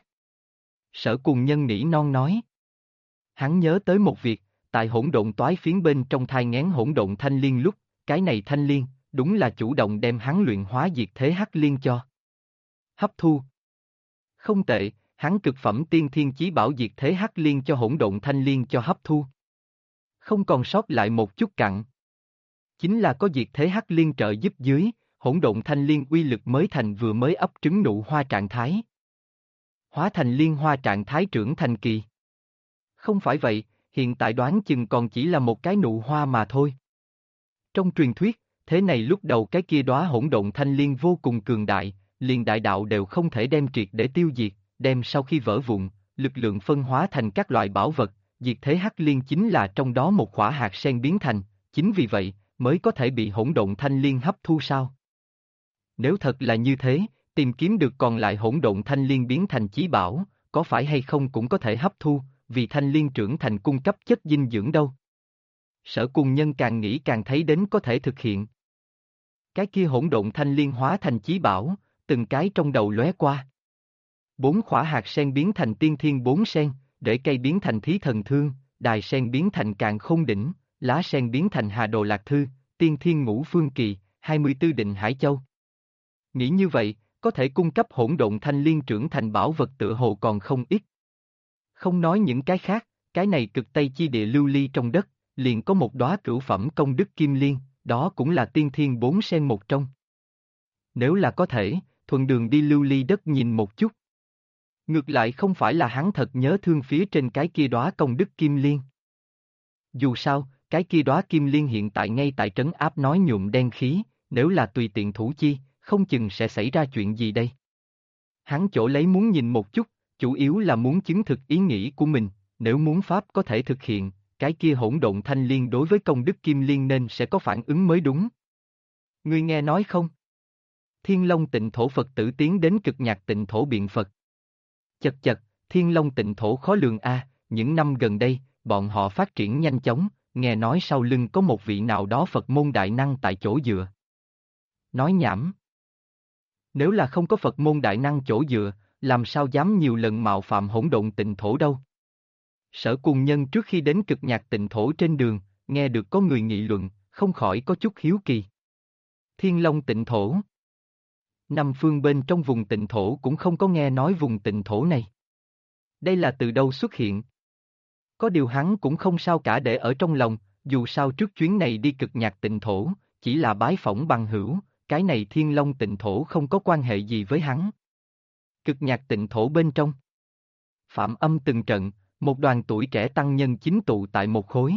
Sở Cùng Nhân nỉ non nói. Hắn nhớ tới một việc, tại hỗn độn toái phiến bên trong thai nghén hỗn độn thanh liên lúc, cái này thanh liên, đúng là chủ động đem hắn luyện hóa diệt thế hắc liên cho. Hấp thu. Không tệ, hắn cực phẩm tiên thiên chí bảo diệt thế hắc liên cho hỗn độn thanh liên cho hấp thu. Không còn sót lại một chút cặn. Chính là có diệt thế hắc liên trợ giúp dưới, hỗn độn thanh liên uy lực mới thành vừa mới ấp trứng nụ hoa trạng thái. Hóa thành liên hoa trạng thái trưởng thành kỳ. Không phải vậy, hiện tại đoán chừng còn chỉ là một cái nụ hoa mà thôi. Trong truyền thuyết, thế này lúc đầu cái kia đóa hỗn độn thanh liên vô cùng cường đại, liền đại đạo đều không thể đem triệt để tiêu diệt, đem sau khi vỡ vụn, lực lượng phân hóa thành các loại bảo vật, diệt thế hắc liên chính là trong đó một quả hạt sen biến thành, chính vì vậy, mới có thể bị hỗn độn thanh liên hấp thu sao? Nếu thật là như thế, tìm kiếm được còn lại hỗn độn thanh liên biến thành chí bảo, có phải hay không cũng có thể hấp thu, vì thanh liên trưởng thành cung cấp chất dinh dưỡng đâu. Sở Cùng Nhân càng nghĩ càng thấy đến có thể thực hiện. Cái kia hỗn độn thanh liên hóa thành chí bảo, từng cái trong đầu lóe qua. 4 khỏa hạt sen biến thành tiên thiên 4 sen, rễ cây biến thành thí thần thương, đài sen biến thành càn khôn đỉnh, lá sen biến thành hà đồ lạc thư, tiên thiên ngũ phương kỳ, 24 định hải châu. Nghĩ như vậy, có thể cung cấp hỗn độn thanh liên trưởng thành bảo vật tựa hồ còn không ít. Không nói những cái khác, cái này cực Tây chi địa lưu ly trong đất, liền có một đóa cửu phẩm công đức kim liên, đó cũng là tiên thiên 4 sen một trong. Nếu là có thể, thuận đường đi lưu ly đất nhìn một chút. Ngược lại không phải là hắn thật nhớ thương phía trên cái kia đóa công đức kim liên. Dù sao, cái kia đóa kim liên hiện tại ngay tại trấn áp nói nhuộm đen khí, nếu là tùy tiện thủ chi, không chừng sẽ xảy ra chuyện gì đây. Hắn chỗ lấy muốn nhìn một chút, chủ yếu là muốn chứng thực ý nghĩ của mình, nếu muốn pháp có thể thực hiện, cái kia hỗn độn thanh liên đối với công đức kim liên nên sẽ có phản ứng mới đúng. Ngươi nghe nói không? Thiên Long Tịnh Thổ Phật tử tiến đến Cực Nhạc Tịnh Thổ biện Phật. Chật chật, Thiên Long Tịnh Thổ khó lường a, những năm gần đây, bọn họ phát triển nhanh chóng, nghe nói sau lưng có một vị nào đó Phật môn đại năng tại chỗ dựa. Nói nhảm. Nếu là không có Phật môn đại năng chỗ dựa, làm sao dám nhiều lần mạo phạm hỗn độn tịnh thổ đâu. Sở Cùng Nhân trước khi đến Cực Nhạc Tịnh Thổ trên đường, nghe được có người nghị luận, không khỏi có chút hiếu kỳ. Thiên Long Tịnh Thổ. Năm phương bên trong vùng tịnh thổ cũng không có nghe nói vùng tịnh thổ này. Đây là từ đâu xuất hiện? Có điều hắn cũng không sao cả để ở trong lòng, dù sao trước chuyến này đi Cực Nhạc Tịnh Thổ, chỉ là bái phỏng bằng hữu, cái này Thiên Long Tịnh Thổ không có quan hệ gì với hắn. Cực Nhạc Tịnh Thổ bên trong. Phạm Âm từng trận, một đoàn tuổi trẻ tăng nhân chính tụ tại một khối.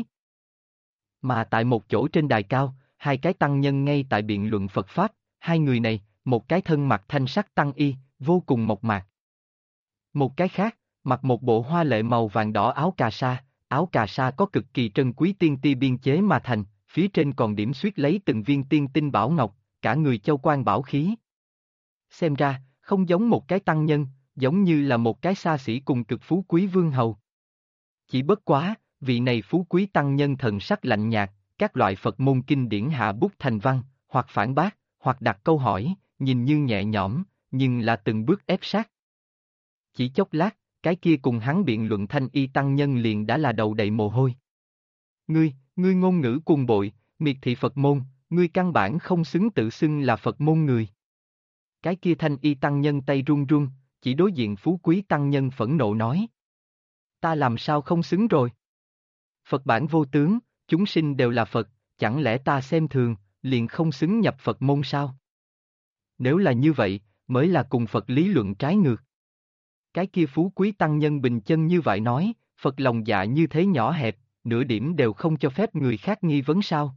Mà tại một chỗ trên đài cao, hai cái tăng nhân ngay tại biện luận Phật Pháp, hai người này, một cái thân mặc thanh sắc tăng y, vô cùng mộc mạc. Một cái khác, mặc một bộ hoa lệ màu vàng đỏ áo cà sa có cực kỳ trân quý tiên ti biên chế mà thành, phía trên còn điểm xuyết lấy từng viên tiên tinh bảo ngọc, cả người châu quan bảo khí. Xem ra, không giống một cái tăng nhân, giống như là một cái xa xỉ cùng cực phú quý vương hầu. Chỉ bất quá, vị này phú quý tăng nhân thần sắc lạnh nhạt, các loại Phật môn kinh điển hạ bút thành văn, hoặc phản bác, hoặc đặt câu hỏi, nhìn như nhẹ nhõm, nhưng là từng bước ép sát. Chỉ chốc lát, cái kia cùng hắn biện luận thanh y tăng nhân liền đã là đầu đầy mồ hôi. Ngươi ngôn ngữ cuồng bội, miệt thị Phật môn, ngươi căn bản không xứng tự xưng là Phật môn người. Cái kia thanh y tăng nhân tay run run, chỉ đối diện phú quý tăng nhân phẫn nộ nói. Ta làm sao không xứng rồi? Phật bản vô tướng, chúng sinh đều là Phật, chẳng lẽ ta xem thường, liền không xứng nhập Phật môn sao? Nếu là như vậy, mới là cùng Phật lý luận trái ngược. Cái kia phú quý tăng nhân bình chân như vậy nói, Phật lòng dạ như thế nhỏ hẹp, nửa điểm đều không cho phép người khác nghi vấn sao?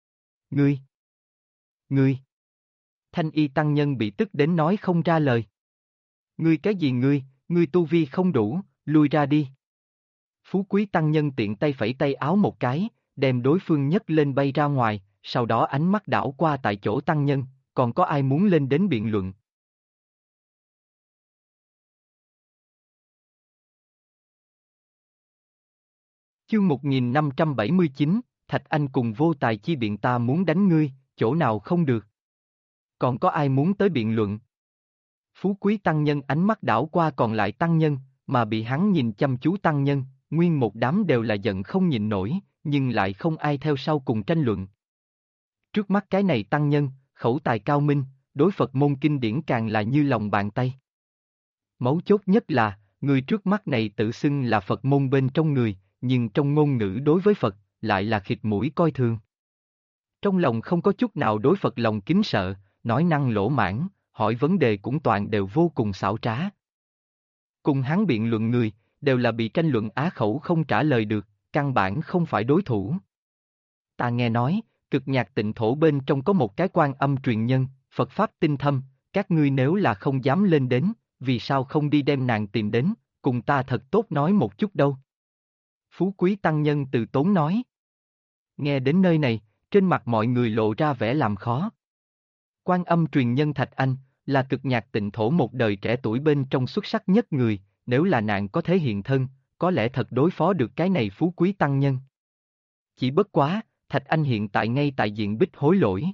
Ngươi! Thanh y tăng nhân bị tức đến nói không ra lời. Ngươi cái gì ngươi tu vi không đủ, lui ra đi. Phú quý tăng nhân tiện tay phẩy tay áo một cái, đem đối phương nhấc lên bay ra ngoài, sau đó ánh mắt đảo qua tại chỗ tăng nhân, còn có ai muốn lên đến biện luận. Chương 1579, Thạch Anh cùng vô tài chi biện ta muốn đánh ngươi, chỗ nào không được. Còn có ai muốn tới biện luận? Phú quý tăng nhân ánh mắt đảo qua còn lại tăng nhân, mà bị hắn nhìn chăm chú tăng nhân, nguyên một đám đều là giận không nhịn nổi, nhưng lại không ai theo sau cùng tranh luận. Trước mắt cái này tăng nhân, khẩu tài cao minh, đối Phật môn kinh điển càng là như lòng bàn tay. Mấu chốt nhất là, người trước mắt này tự xưng là Phật môn bên trong người, nhưng trong ngôn ngữ đối với Phật, lại là khịt mũi coi thường. Trong lòng không có chút nào đối Phật lòng kính sợ, nói năng lỗ mãn, hỏi vấn đề cũng toàn đều vô cùng xảo trá. Cùng hắn biện luận người, đều là bị tranh luận á khẩu không trả lời được, căn bản không phải đối thủ. Ta nghe nói, Cực Nhạc Tịnh Thổ bên trong có một cái Quan Âm truyền nhân, Phật Pháp tinh thâm, các ngươi nếu là không dám lên đến, vì sao không đi đem nàng tìm đến, cùng ta thật tốt nói một chút đâu. Phú quý tăng nhân từ tốn nói. Nghe đến nơi này, trên mặt mọi người lộ ra vẻ làm khó. Quan Âm truyền nhân Thạch Anh, là Cực Nhạc Tịnh Thổ một đời trẻ tuổi bên trong xuất sắc nhất người, nếu là nàng có thể hiện thân, có lẽ thật đối phó được cái này phú quý tăng nhân. Chỉ bất quá, Thạch Anh hiện tại ngay tại diện bích hối lỗi.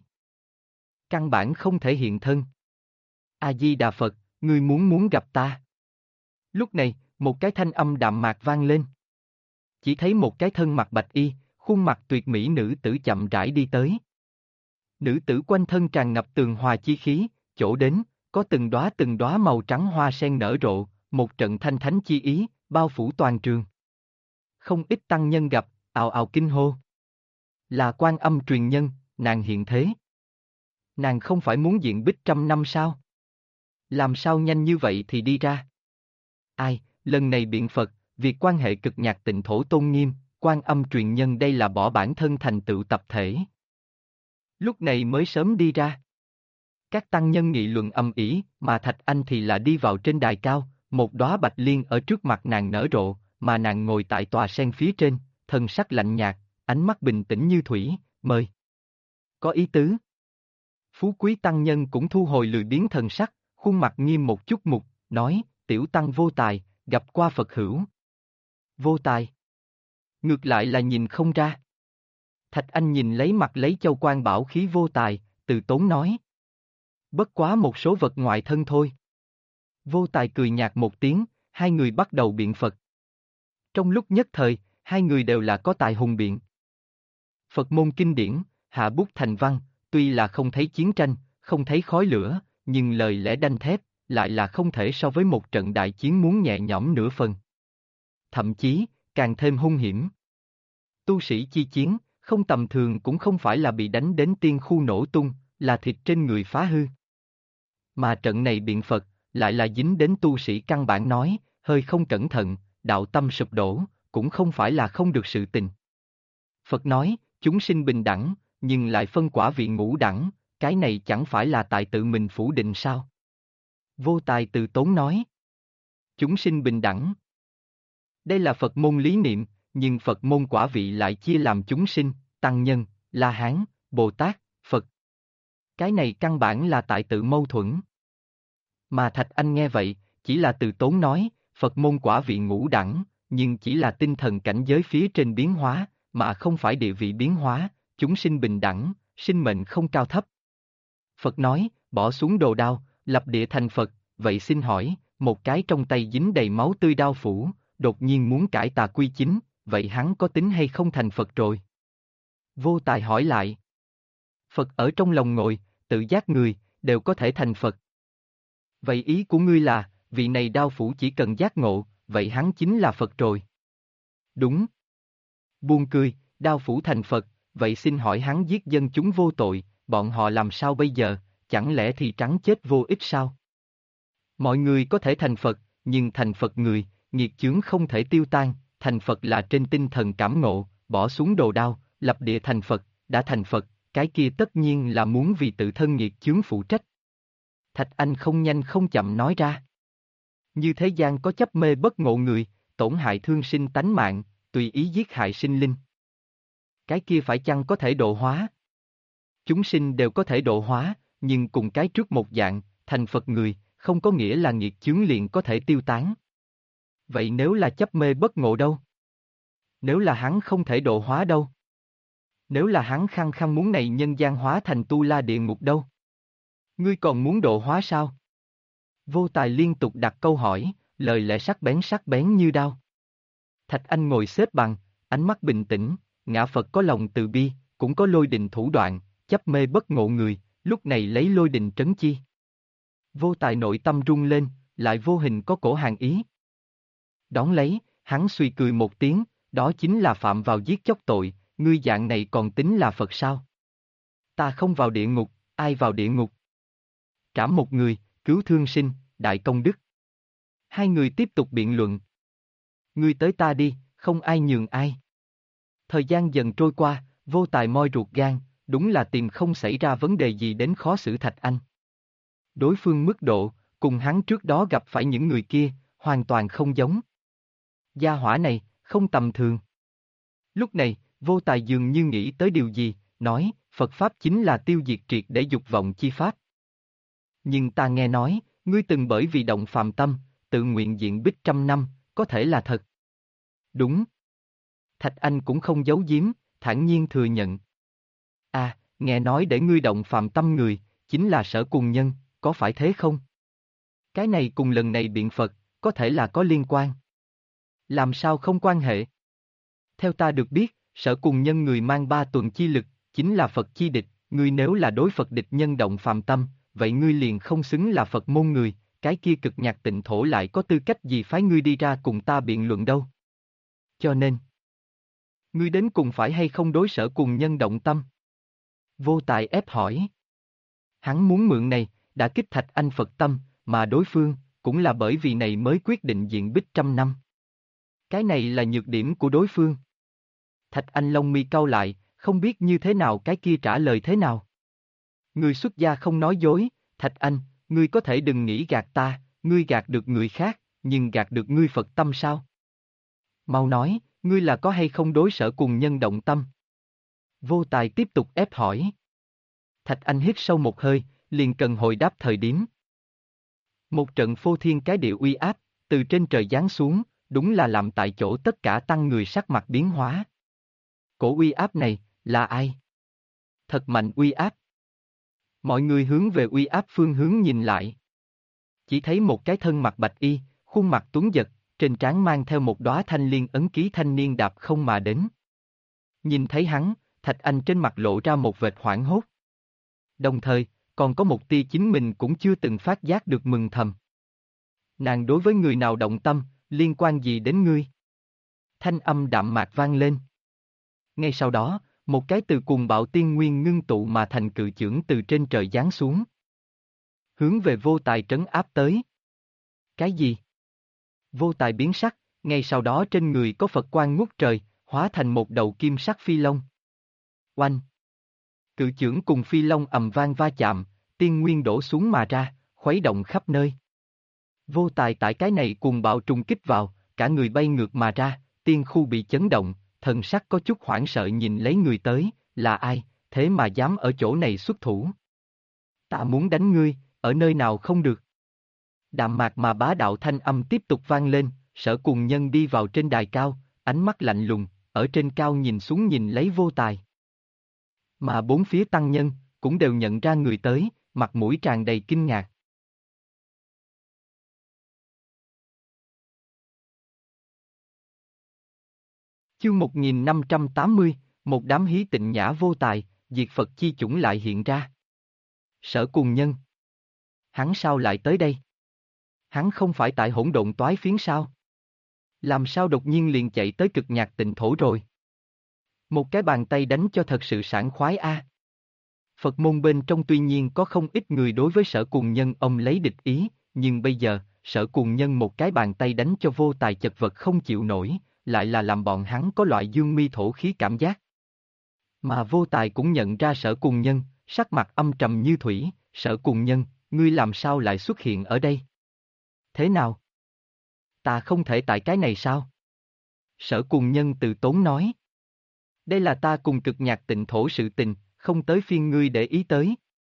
Căn bản không thể hiện thân. A-di-đà Phật, ngươi muốn gặp ta. Lúc này, một cái thanh âm đạm mạc vang lên. Chỉ thấy một cái thân mặc bạch y, khuôn mặt tuyệt mỹ nữ tử chậm rãi đi tới. Nữ tử quanh thân tràn ngập tường hòa chi khí, chỗ đến, có từng đóa màu trắng hoa sen nở rộ, một trận thanh thánh chi ý, bao phủ toàn trường. Không ít tăng nhân gặp, ào ào kinh hô. Là Quan Âm truyền nhân, nàng hiện thế. Nàng không phải muốn diện bích 100 năm sao? Làm sao nhanh như vậy thì đi ra? Ai, lần này biện Phật, việc quan hệ Cực Nhạc Tịnh Thổ tôn nghiêm, Quan Âm truyền nhân đây là bỏ bản thân thành tựu tập thể. Lúc này mới sớm đi ra. Các tăng nhân nghị luận ầm ĩ, mà Thạch Anh thì là đi vào trên đài cao, một đóa bạch liên ở trước mặt nàng nở rộ, mà nàng ngồi tại tòa sen phía trên, thân sắc lạnh nhạt, ánh mắt bình tĩnh như thủy, mời. Có ý tứ. Phú quý tăng nhân cũng thu hồi lười biếng thần sắc, khuôn mặt nghiêm một chút mục, nói, tiểu tăng vô tài, gặp qua Phật hữu. Vô tài. Ngược lại là nhìn không ra. Thạch Anh nhìn lấy mặt lấy châu quan bảo khí vô tài, từ tốn nói. Bất quá một số vật ngoại thân thôi. Vô tài cười nhạt một tiếng, hai người bắt đầu biện Phật. Trong lúc nhất thời, hai người đều là có tài hùng biện. Phật môn kinh điển, hạ bút thành văn, tuy là không thấy chiến tranh, không thấy khói lửa, nhưng lời lẽ đanh thép, lại là không thể so với một trận đại chiến muốn nhẹ nhõm nửa phần. Thậm chí, càng thêm hung hiểm. Tu sĩ chi chiến, không tầm thường cũng không phải là bị đánh đến tiên khu nổ tung, là thịt trên người phá hư. Mà trận này biện Phật, lại là dính đến tu sĩ căn bản nói, hơi không cẩn thận, đạo tâm sụp đổ, cũng không phải là không được sự tình. Phật nói, chúng sinh bình đẳng, nhưng lại phân quả vị ngũ đẳng, cái này chẳng phải là tại tự mình phủ định sao? Vô tài từ tốn nói. Chúng sinh bình đẳng. Đây là Phật môn lý niệm, nhưng Phật môn quả vị lại chia làm chúng sinh, tăng nhân, La Hán, Bồ Tát, Phật. Cái này căn bản là tại tự mâu thuẫn. Mà Thạch Anh nghe vậy, chỉ là từ tốn nói, Phật môn quả vị ngũ đẳng, nhưng chỉ là tinh thần cảnh giới phía trên biến hóa, mà không phải địa vị biến hóa, chúng sinh bình đẳng, sinh mệnh không cao thấp. Phật nói, bỏ xuống đồ đao, lập địa thành Phật, vậy xin hỏi, một cái trong tay dính đầy máu tươi đao phủ, đột nhiên muốn cải tà quy chính, vậy hắn có tính hay không thành Phật rồi? Vô tài hỏi lại. Phật ở trong lòng ngồi, tự giác người, đều có thể thành Phật. Vậy ý của ngươi là, vị này đao phủ chỉ cần giác ngộ, vậy hắn chính là Phật rồi. Đúng. Buông cười, đao phủ thành Phật, vậy xin hỏi hắn giết dân chúng vô tội, bọn họ làm sao bây giờ, chẳng lẽ thì trắng chết vô ích sao? Mọi người có thể thành Phật, nhưng thành Phật người, nghiệt chướng không thể tiêu tan, thành Phật là trên tinh thần cảm ngộ, bỏ xuống đồ đao, lập địa thành Phật, đã thành Phật, cái kia tất nhiên là muốn vì tự thân nghiệt chướng phụ trách. Thạch Anh không nhanh không chậm nói ra. Như thế gian có chấp mê bất ngộ người, tổn hại thương sinh tánh mạng, tùy ý giết hại sinh linh. Cái kia phải chăng có thể độ hóa? Chúng sinh đều có thể độ hóa, nhưng cùng cái trước một dạng, thành Phật người, không có nghĩa là nghiệt chướng liền có thể tiêu tán. Vậy nếu là chấp mê bất ngộ đâu? Nếu là hắn không thể độ hóa đâu? Nếu là hắn khăng khăng muốn này nhân gian hóa thành tu la địa ngục đâu? Ngươi còn muốn độ hóa sao? Vô tài liên tục đặt câu hỏi, lời lẽ sắc bén như đao. Thạch Anh ngồi xếp bằng, ánh mắt bình tĩnh, ngã Phật có lòng từ bi, cũng có lôi đình thủ đoạn, chấp mê bất ngộ người, lúc này lấy lôi đình trấn chi. Vô tài nội tâm rung lên, lại vô hình có cổ hàng ý. Đón lấy, hắn suy cười một tiếng, đó chính là phạm vào giết chóc tội, ngươi dạng này còn tính là Phật sao? Ta không vào địa ngục, ai vào địa ngục? Trảm một người, cứu thương sinh, đại công đức. Hai người tiếp tục biện luận. Ngươi tới ta đi, không ai nhường ai. Thời gian dần trôi qua, vô tài moi ruột gan, đúng là tìm không xảy ra vấn đề gì đến khó xử Thạch Anh. Đối phương mức độ, cùng hắn trước đó gặp phải những người kia, hoàn toàn không giống. Gia hỏa này, không tầm thường. Lúc này, vô tài dường như nghĩ tới điều gì, nói, Phật Pháp chính là tiêu diệt triệt để dục vọng chi Pháp. Nhưng ta nghe nói, ngươi từng bởi vì động phàm tâm, tự nguyện diện bích 100 năm, có thể là thật. Đúng. Thạch Anh cũng không giấu giếm, thản nhiên thừa nhận. À, nghe nói để ngươi động phàm tâm người, chính là Sở Cùng Nhân, có phải thế không? Cái này cùng lần này biện Phật, có thể là có liên quan. Làm sao không quan hệ? Theo ta được biết, Sở Cùng Nhân người mang 3 tuần chi lực, chính là Phật chi địch, ngươi nếu là đối Phật địch nhân động phàm tâm, vậy ngươi liền không xứng là Phật môn người, cái kia cực nhạc tịnh thổ lại có tư cách gì phái ngươi đi ra cùng ta biện luận đâu. Cho nên, ngươi đến cùng phải hay không đối Sở Cùng Nhân động tâm? Vô tài ép hỏi. Hắn muốn mượn này, đã kích Thạch Anh Phật tâm, mà đối phương, cũng là bởi vì này mới quyết định diện bích 100 năm. Cái này là nhược điểm của đối phương. Thạch Anh lông mi cau lại, không biết như thế nào cái kia trả lời thế nào. Ngươi xuất gia không nói dối, Thạch Anh, ngươi có thể đừng nghĩ gạt ta, ngươi gạt được người khác, nhưng gạt được ngươi Phật tâm sao? Mau nói, ngươi là có hay không đối Sở Cùng Nhân động tâm? Vô Tài tiếp tục ép hỏi. Thạch Anh hít sâu một hơi, liền cần hồi đáp thời điểm. Một trận phô thiên cái địa uy áp, từ trên trời giáng xuống, đúng là làm tại chỗ tất cả tăng người sắc mặt biến hóa. Cổ uy áp này, là ai? Thật mạnh uy áp. Mọi người hướng về uy áp phương hướng nhìn lại. Chỉ thấy một cái thân mặc bạch y, khuôn mặt tuấn giật, trên trán mang theo một đóa thanh liên ấn ký thanh niên đạp không mà đến. Nhìn thấy hắn, Thạch Anh trên mặt lộ ra một vệt hoảng hốt. Đồng thời, còn có một tia chính mình cũng chưa từng phát giác được mừng thầm. Nàng đối với người nào động tâm, liên quan gì đến ngươi? Thanh âm đạm mạc vang lên. Ngay sau đó, một cái từ cuồng bạo tiên nguyên ngưng tụ mà thành cự chưởng từ trên trời giáng xuống. Hướng về Vô Tài trấn áp tới. Cái gì? Vô Tài biến sắc, ngay sau đó trên người có Phật quang ngút trời, hóa thành một đầu kim sắc phi long. Oanh! Cự chưởng cùng phi long ầm vang va chạm, tiên nguyên đổ xuống mà ra, khuấy động khắp nơi. Vô Tài tại cái này cuồng bạo trùng kích vào, cả người bay ngược mà ra, tiên khu bị chấn động, thần sắc có chút hoảng sợ nhìn lấy người tới, là ai, thế mà dám ở chỗ này xuất thủ. Ta muốn đánh ngươi, ở nơi nào không được. Đạm mạc mà bá đạo thanh âm tiếp tục vang lên, Sở Cùng Nhân đi vào trên đài cao, ánh mắt lạnh lùng, ở trên cao nhìn xuống nhìn lấy Vô Tài. Mà bốn phía tăng nhân, cũng đều nhận ra người tới, mặt mũi tràn đầy kinh ngạc. Chương 1580, một đám hí tịnh nhã vô tài, diệt Phật chi chủng lại hiện ra. Sở Cùng Nhân. Hắn sao lại tới đây? Hắn không phải tại hỗn độn toái phiến sao? Làm sao đột nhiên liền chạy tới cực nhạc tịnh thổ rồi? Một cái bàn tay đánh cho thật sự sảng khoái a. Phật môn bên trong tuy nhiên có không ít người đối với Sở Cùng Nhân ông lấy địch ý, nhưng bây giờ, Sở Cùng Nhân một cái bàn tay đánh cho Vô Tài chật vật không chịu nổi, lại là làm bọn hắn có loại dương mi thổ khí cảm giác. Mà Vô Tài cũng nhận ra Sở Cùng Nhân, sắc mặt âm trầm như thủy, Sở Cùng Nhân, ngươi làm sao lại xuất hiện ở đây? Thế nào? Ta không thể tại cái này sao? Sở Cùng Nhân từ tốn nói. Đây là ta cùng cực nhạc tịnh thổ sự tình, không tới phiên ngươi để ý tới.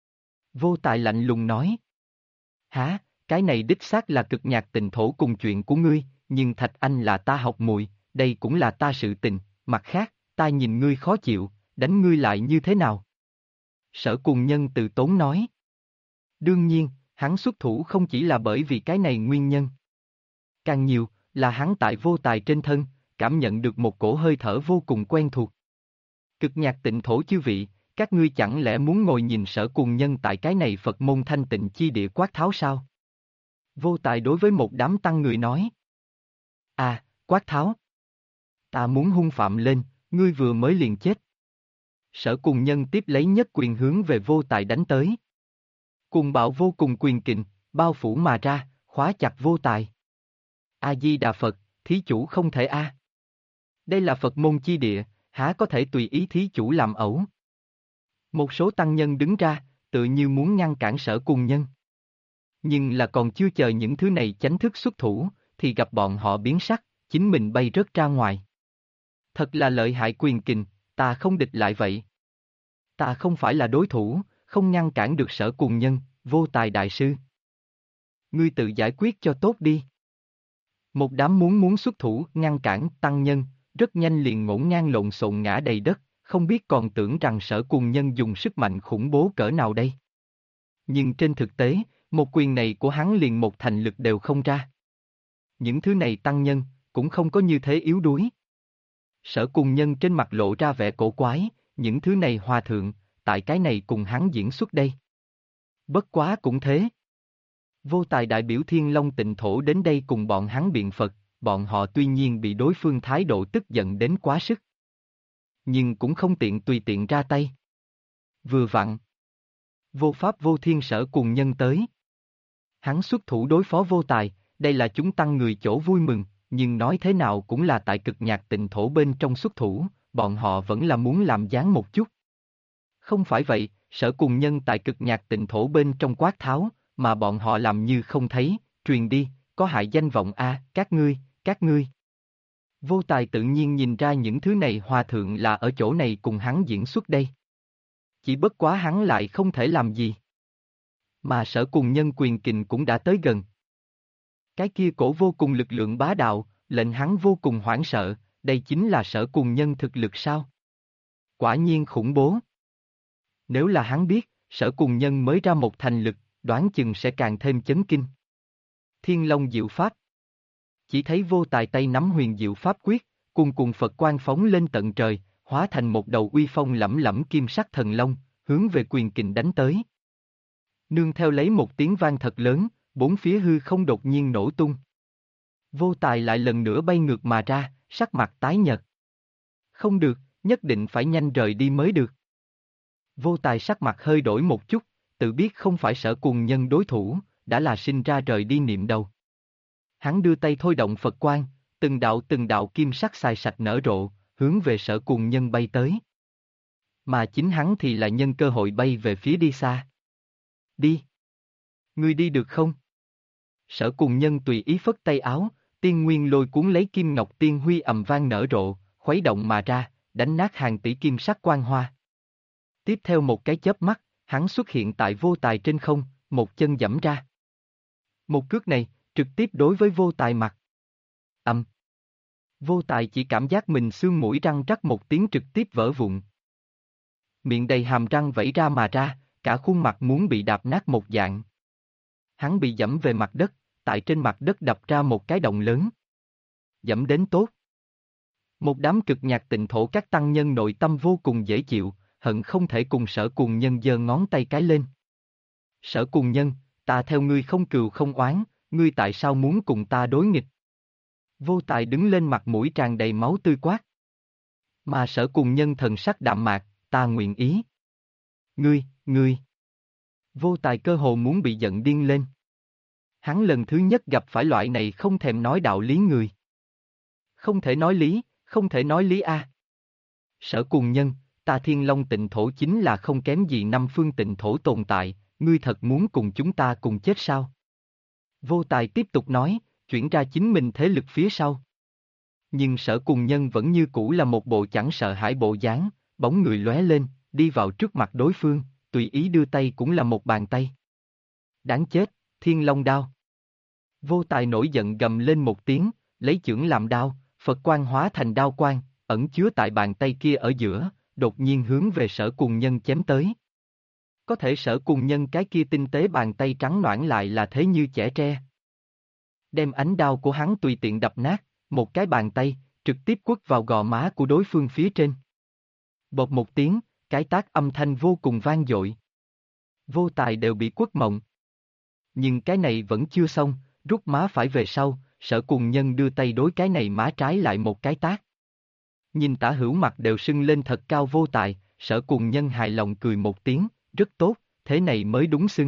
Vô Tài lạnh lùng nói. Hả, cái này đích xác là cực nhạc tịnh thổ cùng chuyện của ngươi, nhưng Thạch Anh là ta học muội, đây cũng là ta sự tình, mặt khác, ta nhìn ngươi khó chịu, đánh ngươi lại như thế nào? Sở Cùng Nhân từ tốn nói. Đương nhiên, hắn xuất thủ không chỉ là bởi vì cái này nguyên nhân. Càng nhiều, là hắn tại Vô Tài trên thân, cảm nhận được một cổ hơi thở vô cùng quen thuộc. Cực nhạc tịnh thổ chư vị, các ngươi chẳng lẽ muốn ngồi nhìn Sở Cùng Nhân tại cái này Phật môn thanh tịnh chi địa quát tháo sao? Vô Tài đối với một đám tăng người nói. À, quát tháo. Ta muốn hung phạm lên, ngươi vừa mới liền chết. Sở Cùng Nhân tiếp lấy nhất quyền hướng về Vô Tài đánh tới. Cùng bạo vô cùng quyền kình, bao phủ mà ra, khóa chặt Vô Tài. A-di-đà Phật, thí chủ không thể a. Đây là Phật môn chi địa, há có thể tùy ý thí chủ làm ẩu. Một số tăng nhân đứng ra, tự như muốn ngăn cản Sở Cùng Nhân. Nhưng là còn chưa chờ những thứ này chánh thức xuất thủ, thì gặp bọn họ biến sắc, chính mình bay rớt ra ngoài. Thật là lợi hại quyền kình, ta không địch lại vậy. Ta không phải là đối thủ, không ngăn cản được Sở Cùng Nhân, Vô Tài đại sư. Ngươi tự giải quyết cho tốt đi. Một đám muốn xuất thủ ngăn cản tăng nhân, rất nhanh liền ngổn ngang lộn xộn ngã đầy đất, không biết còn tưởng rằng Sở Cùng Nhân dùng sức mạnh khủng bố cỡ nào đây. Nhưng trên thực tế, một quyền này của hắn liền một thành lực đều không ra. Những thứ này tăng nhân, cũng không có như thế yếu đuối. Sở Cùng Nhân trên mặt lộ ra vẻ cổ quái, những thứ này hòa thượng, tại cái này cùng hắn diễn xuất đây. Bất quá cũng thế. Vô Tài đại biểu Thiên Long Tịnh Thổ đến đây cùng bọn hắn biện Phật, bọn họ tuy nhiên bị đối phương thái độ tức giận đến quá sức. Nhưng cũng không tiện tùy tiện ra tay. Vừa vặn. Vô Pháp Vô Thiên Sở Cùng Nhân tới. Hắn xuất thủ đối phó Vô Tài, đây là chúng tăng người chỗ vui mừng, nhưng nói thế nào cũng là tại cực nhạc tịnh thổ bên trong xuất thủ, bọn họ vẫn là muốn làm dáng một chút. Không phải vậy, Sở Cùng Nhân tại Cực Nhạc Tịnh Thổ bên trong quát tháo, mà bọn họ làm như không thấy, truyền đi, có hại danh vọng a, các ngươi. Vô Tài tự nhiên nhìn ra những thứ này hòa thượng là ở chỗ này cùng hắn diễn xuất đây. Chỉ bất quá hắn lại không thể làm gì. Mà Sở Cùng Nhân quyền kình cũng đã tới gần. Cái kia cổ vô cùng lực lượng bá đạo, lệnh hắn vô cùng hoảng sợ, đây chính là Sở Cùng Nhân thực lực sao? Quả nhiên khủng bố. Nếu là hắn biết, Sở Cùng Nhân mới ra một thành lực, đoán chừng sẽ càng thêm chấn kinh. Thiên Long Diệu Pháp. Chỉ thấy Vô Tài tay nắm huyền diệu pháp quyết, cuồn cuộn Phật quang phóng lên tận trời, hóa thành một đầu uy phong lẫm lẫm kim sắc thần long, hướng về quyền kình đánh tới. Nương theo lấy một tiếng vang thật lớn, bốn phía hư không đột nhiên nổ tung. Vô Tài lại lần nữa bay ngược mà ra, sắc mặt tái nhợt. Không được, nhất định phải nhanh rời đi mới được. Vô Tài sắc mặt hơi đổi một chút, tự biết không phải Sở Cùng Nhân đối thủ, đã là sinh ra rời đi niệm đầu. Hắn đưa tay thôi động Phật quang, từng đạo kim sắc xài sạch nở rộ, hướng về Sở Cùng Nhân bay tới. Mà chính hắn thì là nhân cơ hội bay về phía đi xa. Đi! Ngươi đi được không? Sở Cùng Nhân tùy ý phất tay áo, tiên nguyên lôi cuốn lấy kim ngọc tiên huy ầm vang nở rộ, khuấy động mà ra, đánh nát hàng tỷ kim sắc quang hoa. Tiếp theo một cái chớp mắt, hắn xuất hiện tại Vô Tài trên không, một chân giẫm ra. Một cước này, trực tiếp đối với Vô Tài mặt. Vô Tài chỉ cảm giác mình xương mũi răng rắc một tiếng trực tiếp vỡ vụn. Miệng đầy hàm răng vẩy ra mà ra, cả khuôn mặt muốn bị đạp nát một dạng. Hắn bị giẫm về mặt đất, tại trên mặt đất đập ra một cái động lớn. Giẫm đến tốt. Một đám Cực Nhạc Tịnh Thổ các tăng nhân nội tâm vô cùng dễ chịu, hận không thể cùng Sở Cùng Nhân giơ ngón tay cái lên. Sở Cùng Nhân, ta theo ngươi không cừu không oán, ngươi tại sao muốn cùng ta đối nghịch? Vô Tài đứng lên mặt mũi tràn đầy máu tươi quát. Mà Sở Cùng Nhân thần sắc đạm mạc, ta nguyện ý. Ngươi. Vô Tài cơ hồ muốn bị giận điên lên. Hắn lần thứ nhất gặp phải loại này không thèm nói đạo lý người. Không thể nói lý a. Sở Cùng Nhân, ta Thiên Long Tịnh Thổ chính là không kém gì năm phương tịnh thổ tồn tại, ngươi thật muốn cùng chúng ta cùng chết sao? Vô Tài tiếp tục nói, chuyển ra chính mình thế lực phía sau. Nhưng Sở Cùng Nhân vẫn như cũ là một bộ chẳng sợ hãi bộ dáng, bóng người lóe lên, đi vào trước mặt đối phương, tùy ý đưa tay cũng là một bàn tay. Đáng chết, Thiên Long đao. Vô Tài nổi giận gầm lên một tiếng, lấy chưởng làm đao, Phật quang hóa thành đao quang, ẩn chứa tại bàn tay kia ở giữa, đột nhiên hướng về Sở Cùng Nhân chém tới. Có thể Sở Cùng Nhân cái kia tinh tế bàn tay trắng nõn lại là thế như chẻ tre. Đem ánh đao của hắn tùy tiện đập nát, một cái bàn tay, trực tiếp quất vào gò má của đối phương phía trên. Bột một tiếng, cái tát âm thanh vô cùng vang dội. Vô Tài đều bị quất mộng. Nhưng cái này vẫn chưa xong, rút má phải về sau, Sở Cùng Nhân đưa tay đối cái này má trái lại một cái tát. Nhìn tả hữu mặt đều sưng lên thật cao Vô Tài, Sở Cùng Nhân hài lòng cười một tiếng, rất tốt, thế này mới đúng xưng.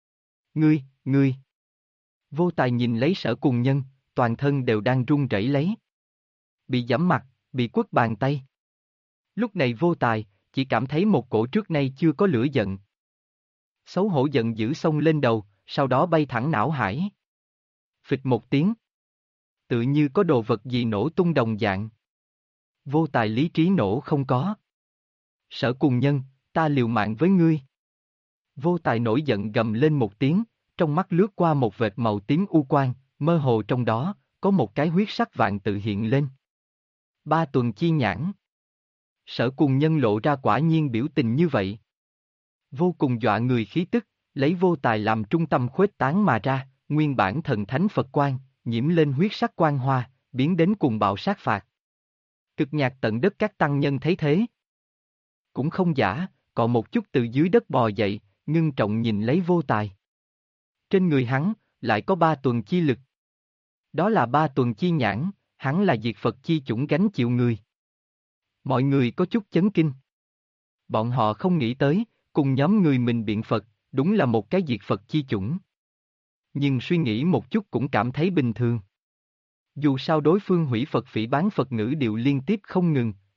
Ngươi. Vô Tài nhìn lấy Sở Cùng Nhân, toàn thân đều đang run rẩy lấy. Bị giẫm mặt, bị quất bàn tay. Lúc này Vô Tài, chỉ cảm thấy một cổ trước nay chưa có lửa giận. Xấu hổ giận dữ xông lên đầu, sau đó bay thẳng não hải. Phịch một tiếng. Tự như có đồ vật gì nổ tung đồng dạng. Vô Tài lý trí nổ không có. Sở Cùng Nhân, ta liều mạng với ngươi. Vô Tài nổi giận gầm lên một tiếng, trong mắt lướt qua một vệt màu tím u quang, mơ hồ trong đó, có một cái huyết sắc vạn tự hiện lên. Ba tuần chi nhãn. Sở Cùng Nhân lộ ra quả nhiên biểu tình như vậy. Vô cùng dọa người khí tức, lấy Vô Tài làm trung tâm khuếch tán mà ra, nguyên bản thần thánh Phật quang, nhiễm lên huyết sắc quang hoa, biến đến cùng bạo sát phạt. Cực Nhạc Tận Đất các tăng nhân thấy thế. Cũng không giả, còn một chút từ dưới đất bò dậy, ngưng trọng nhìn lấy Vô Tài. Trên người hắn, lại có ba tuần chi lực. Đó là ba tuần chi nhãn, hắn là diệt Phật chi chủng gánh chịu người. Mọi người có chút chấn kinh. Bọn họ không nghĩ tới, cùng nhóm người mình biện Phật, đúng là một cái diệt Phật chi chủng. Nhưng suy nghĩ một chút cũng cảm thấy bình thường. Dù sao đối phương hủy Phật phỉ báng Phật ngữ điệu liên tiếp không ngừng,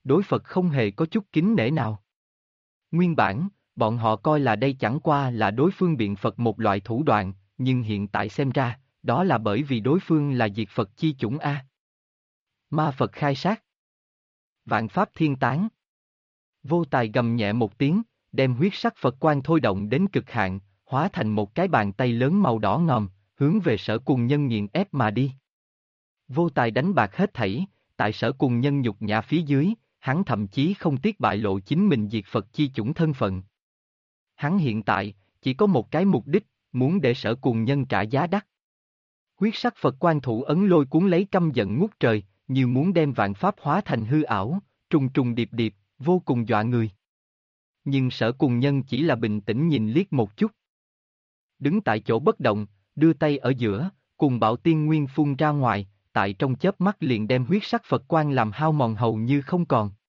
đối Phật không hề có chút kính nể nào. Nguyên bản, bọn họ coi là đây chẳng qua là đối phương biện Phật một loại thủ đoạn, nhưng hiện tại xem ra, đó là bởi vì đối phương là diệt Phật chi chủng A. Ma Phật khai sát. Vạn Pháp thiên tán. Vô Tài gầm nhẹ một tiếng, đem huyết sắc Phật quan thôi động đến cực hạn, hóa thành một cái bàn tay lớn màu đỏ ngòm, hướng về Sở Cùng Nhân nghiền ép mà đi. Vô Tài đánh bạc hết thảy, tại Sở Cùng Nhân nhục nhã phía dưới, hắn thậm chí không tiếc bại lộ chính mình diệt Phật chi chủng thân phận. Hắn hiện tại, chỉ có một cái mục đích, muốn để Sở Cùng Nhân trả giá đắt. Huyết sắc Phật quan thủ ấn lôi cuốn lấy căm giận ngút trời, như muốn đem vạn pháp hóa thành hư ảo, trùng trùng điệp điệp, vô cùng dọa người. Nhưng Sở Cùng Nhân chỉ là bình tĩnh nhìn liếc một chút. Đứng tại chỗ bất động, đưa tay ở giữa, cùng Bạo Tiên Nguyên phun ra ngoài, tại trong chớp mắt liền đem huyết sắc Phật quan làm hao mòn hầu như không còn.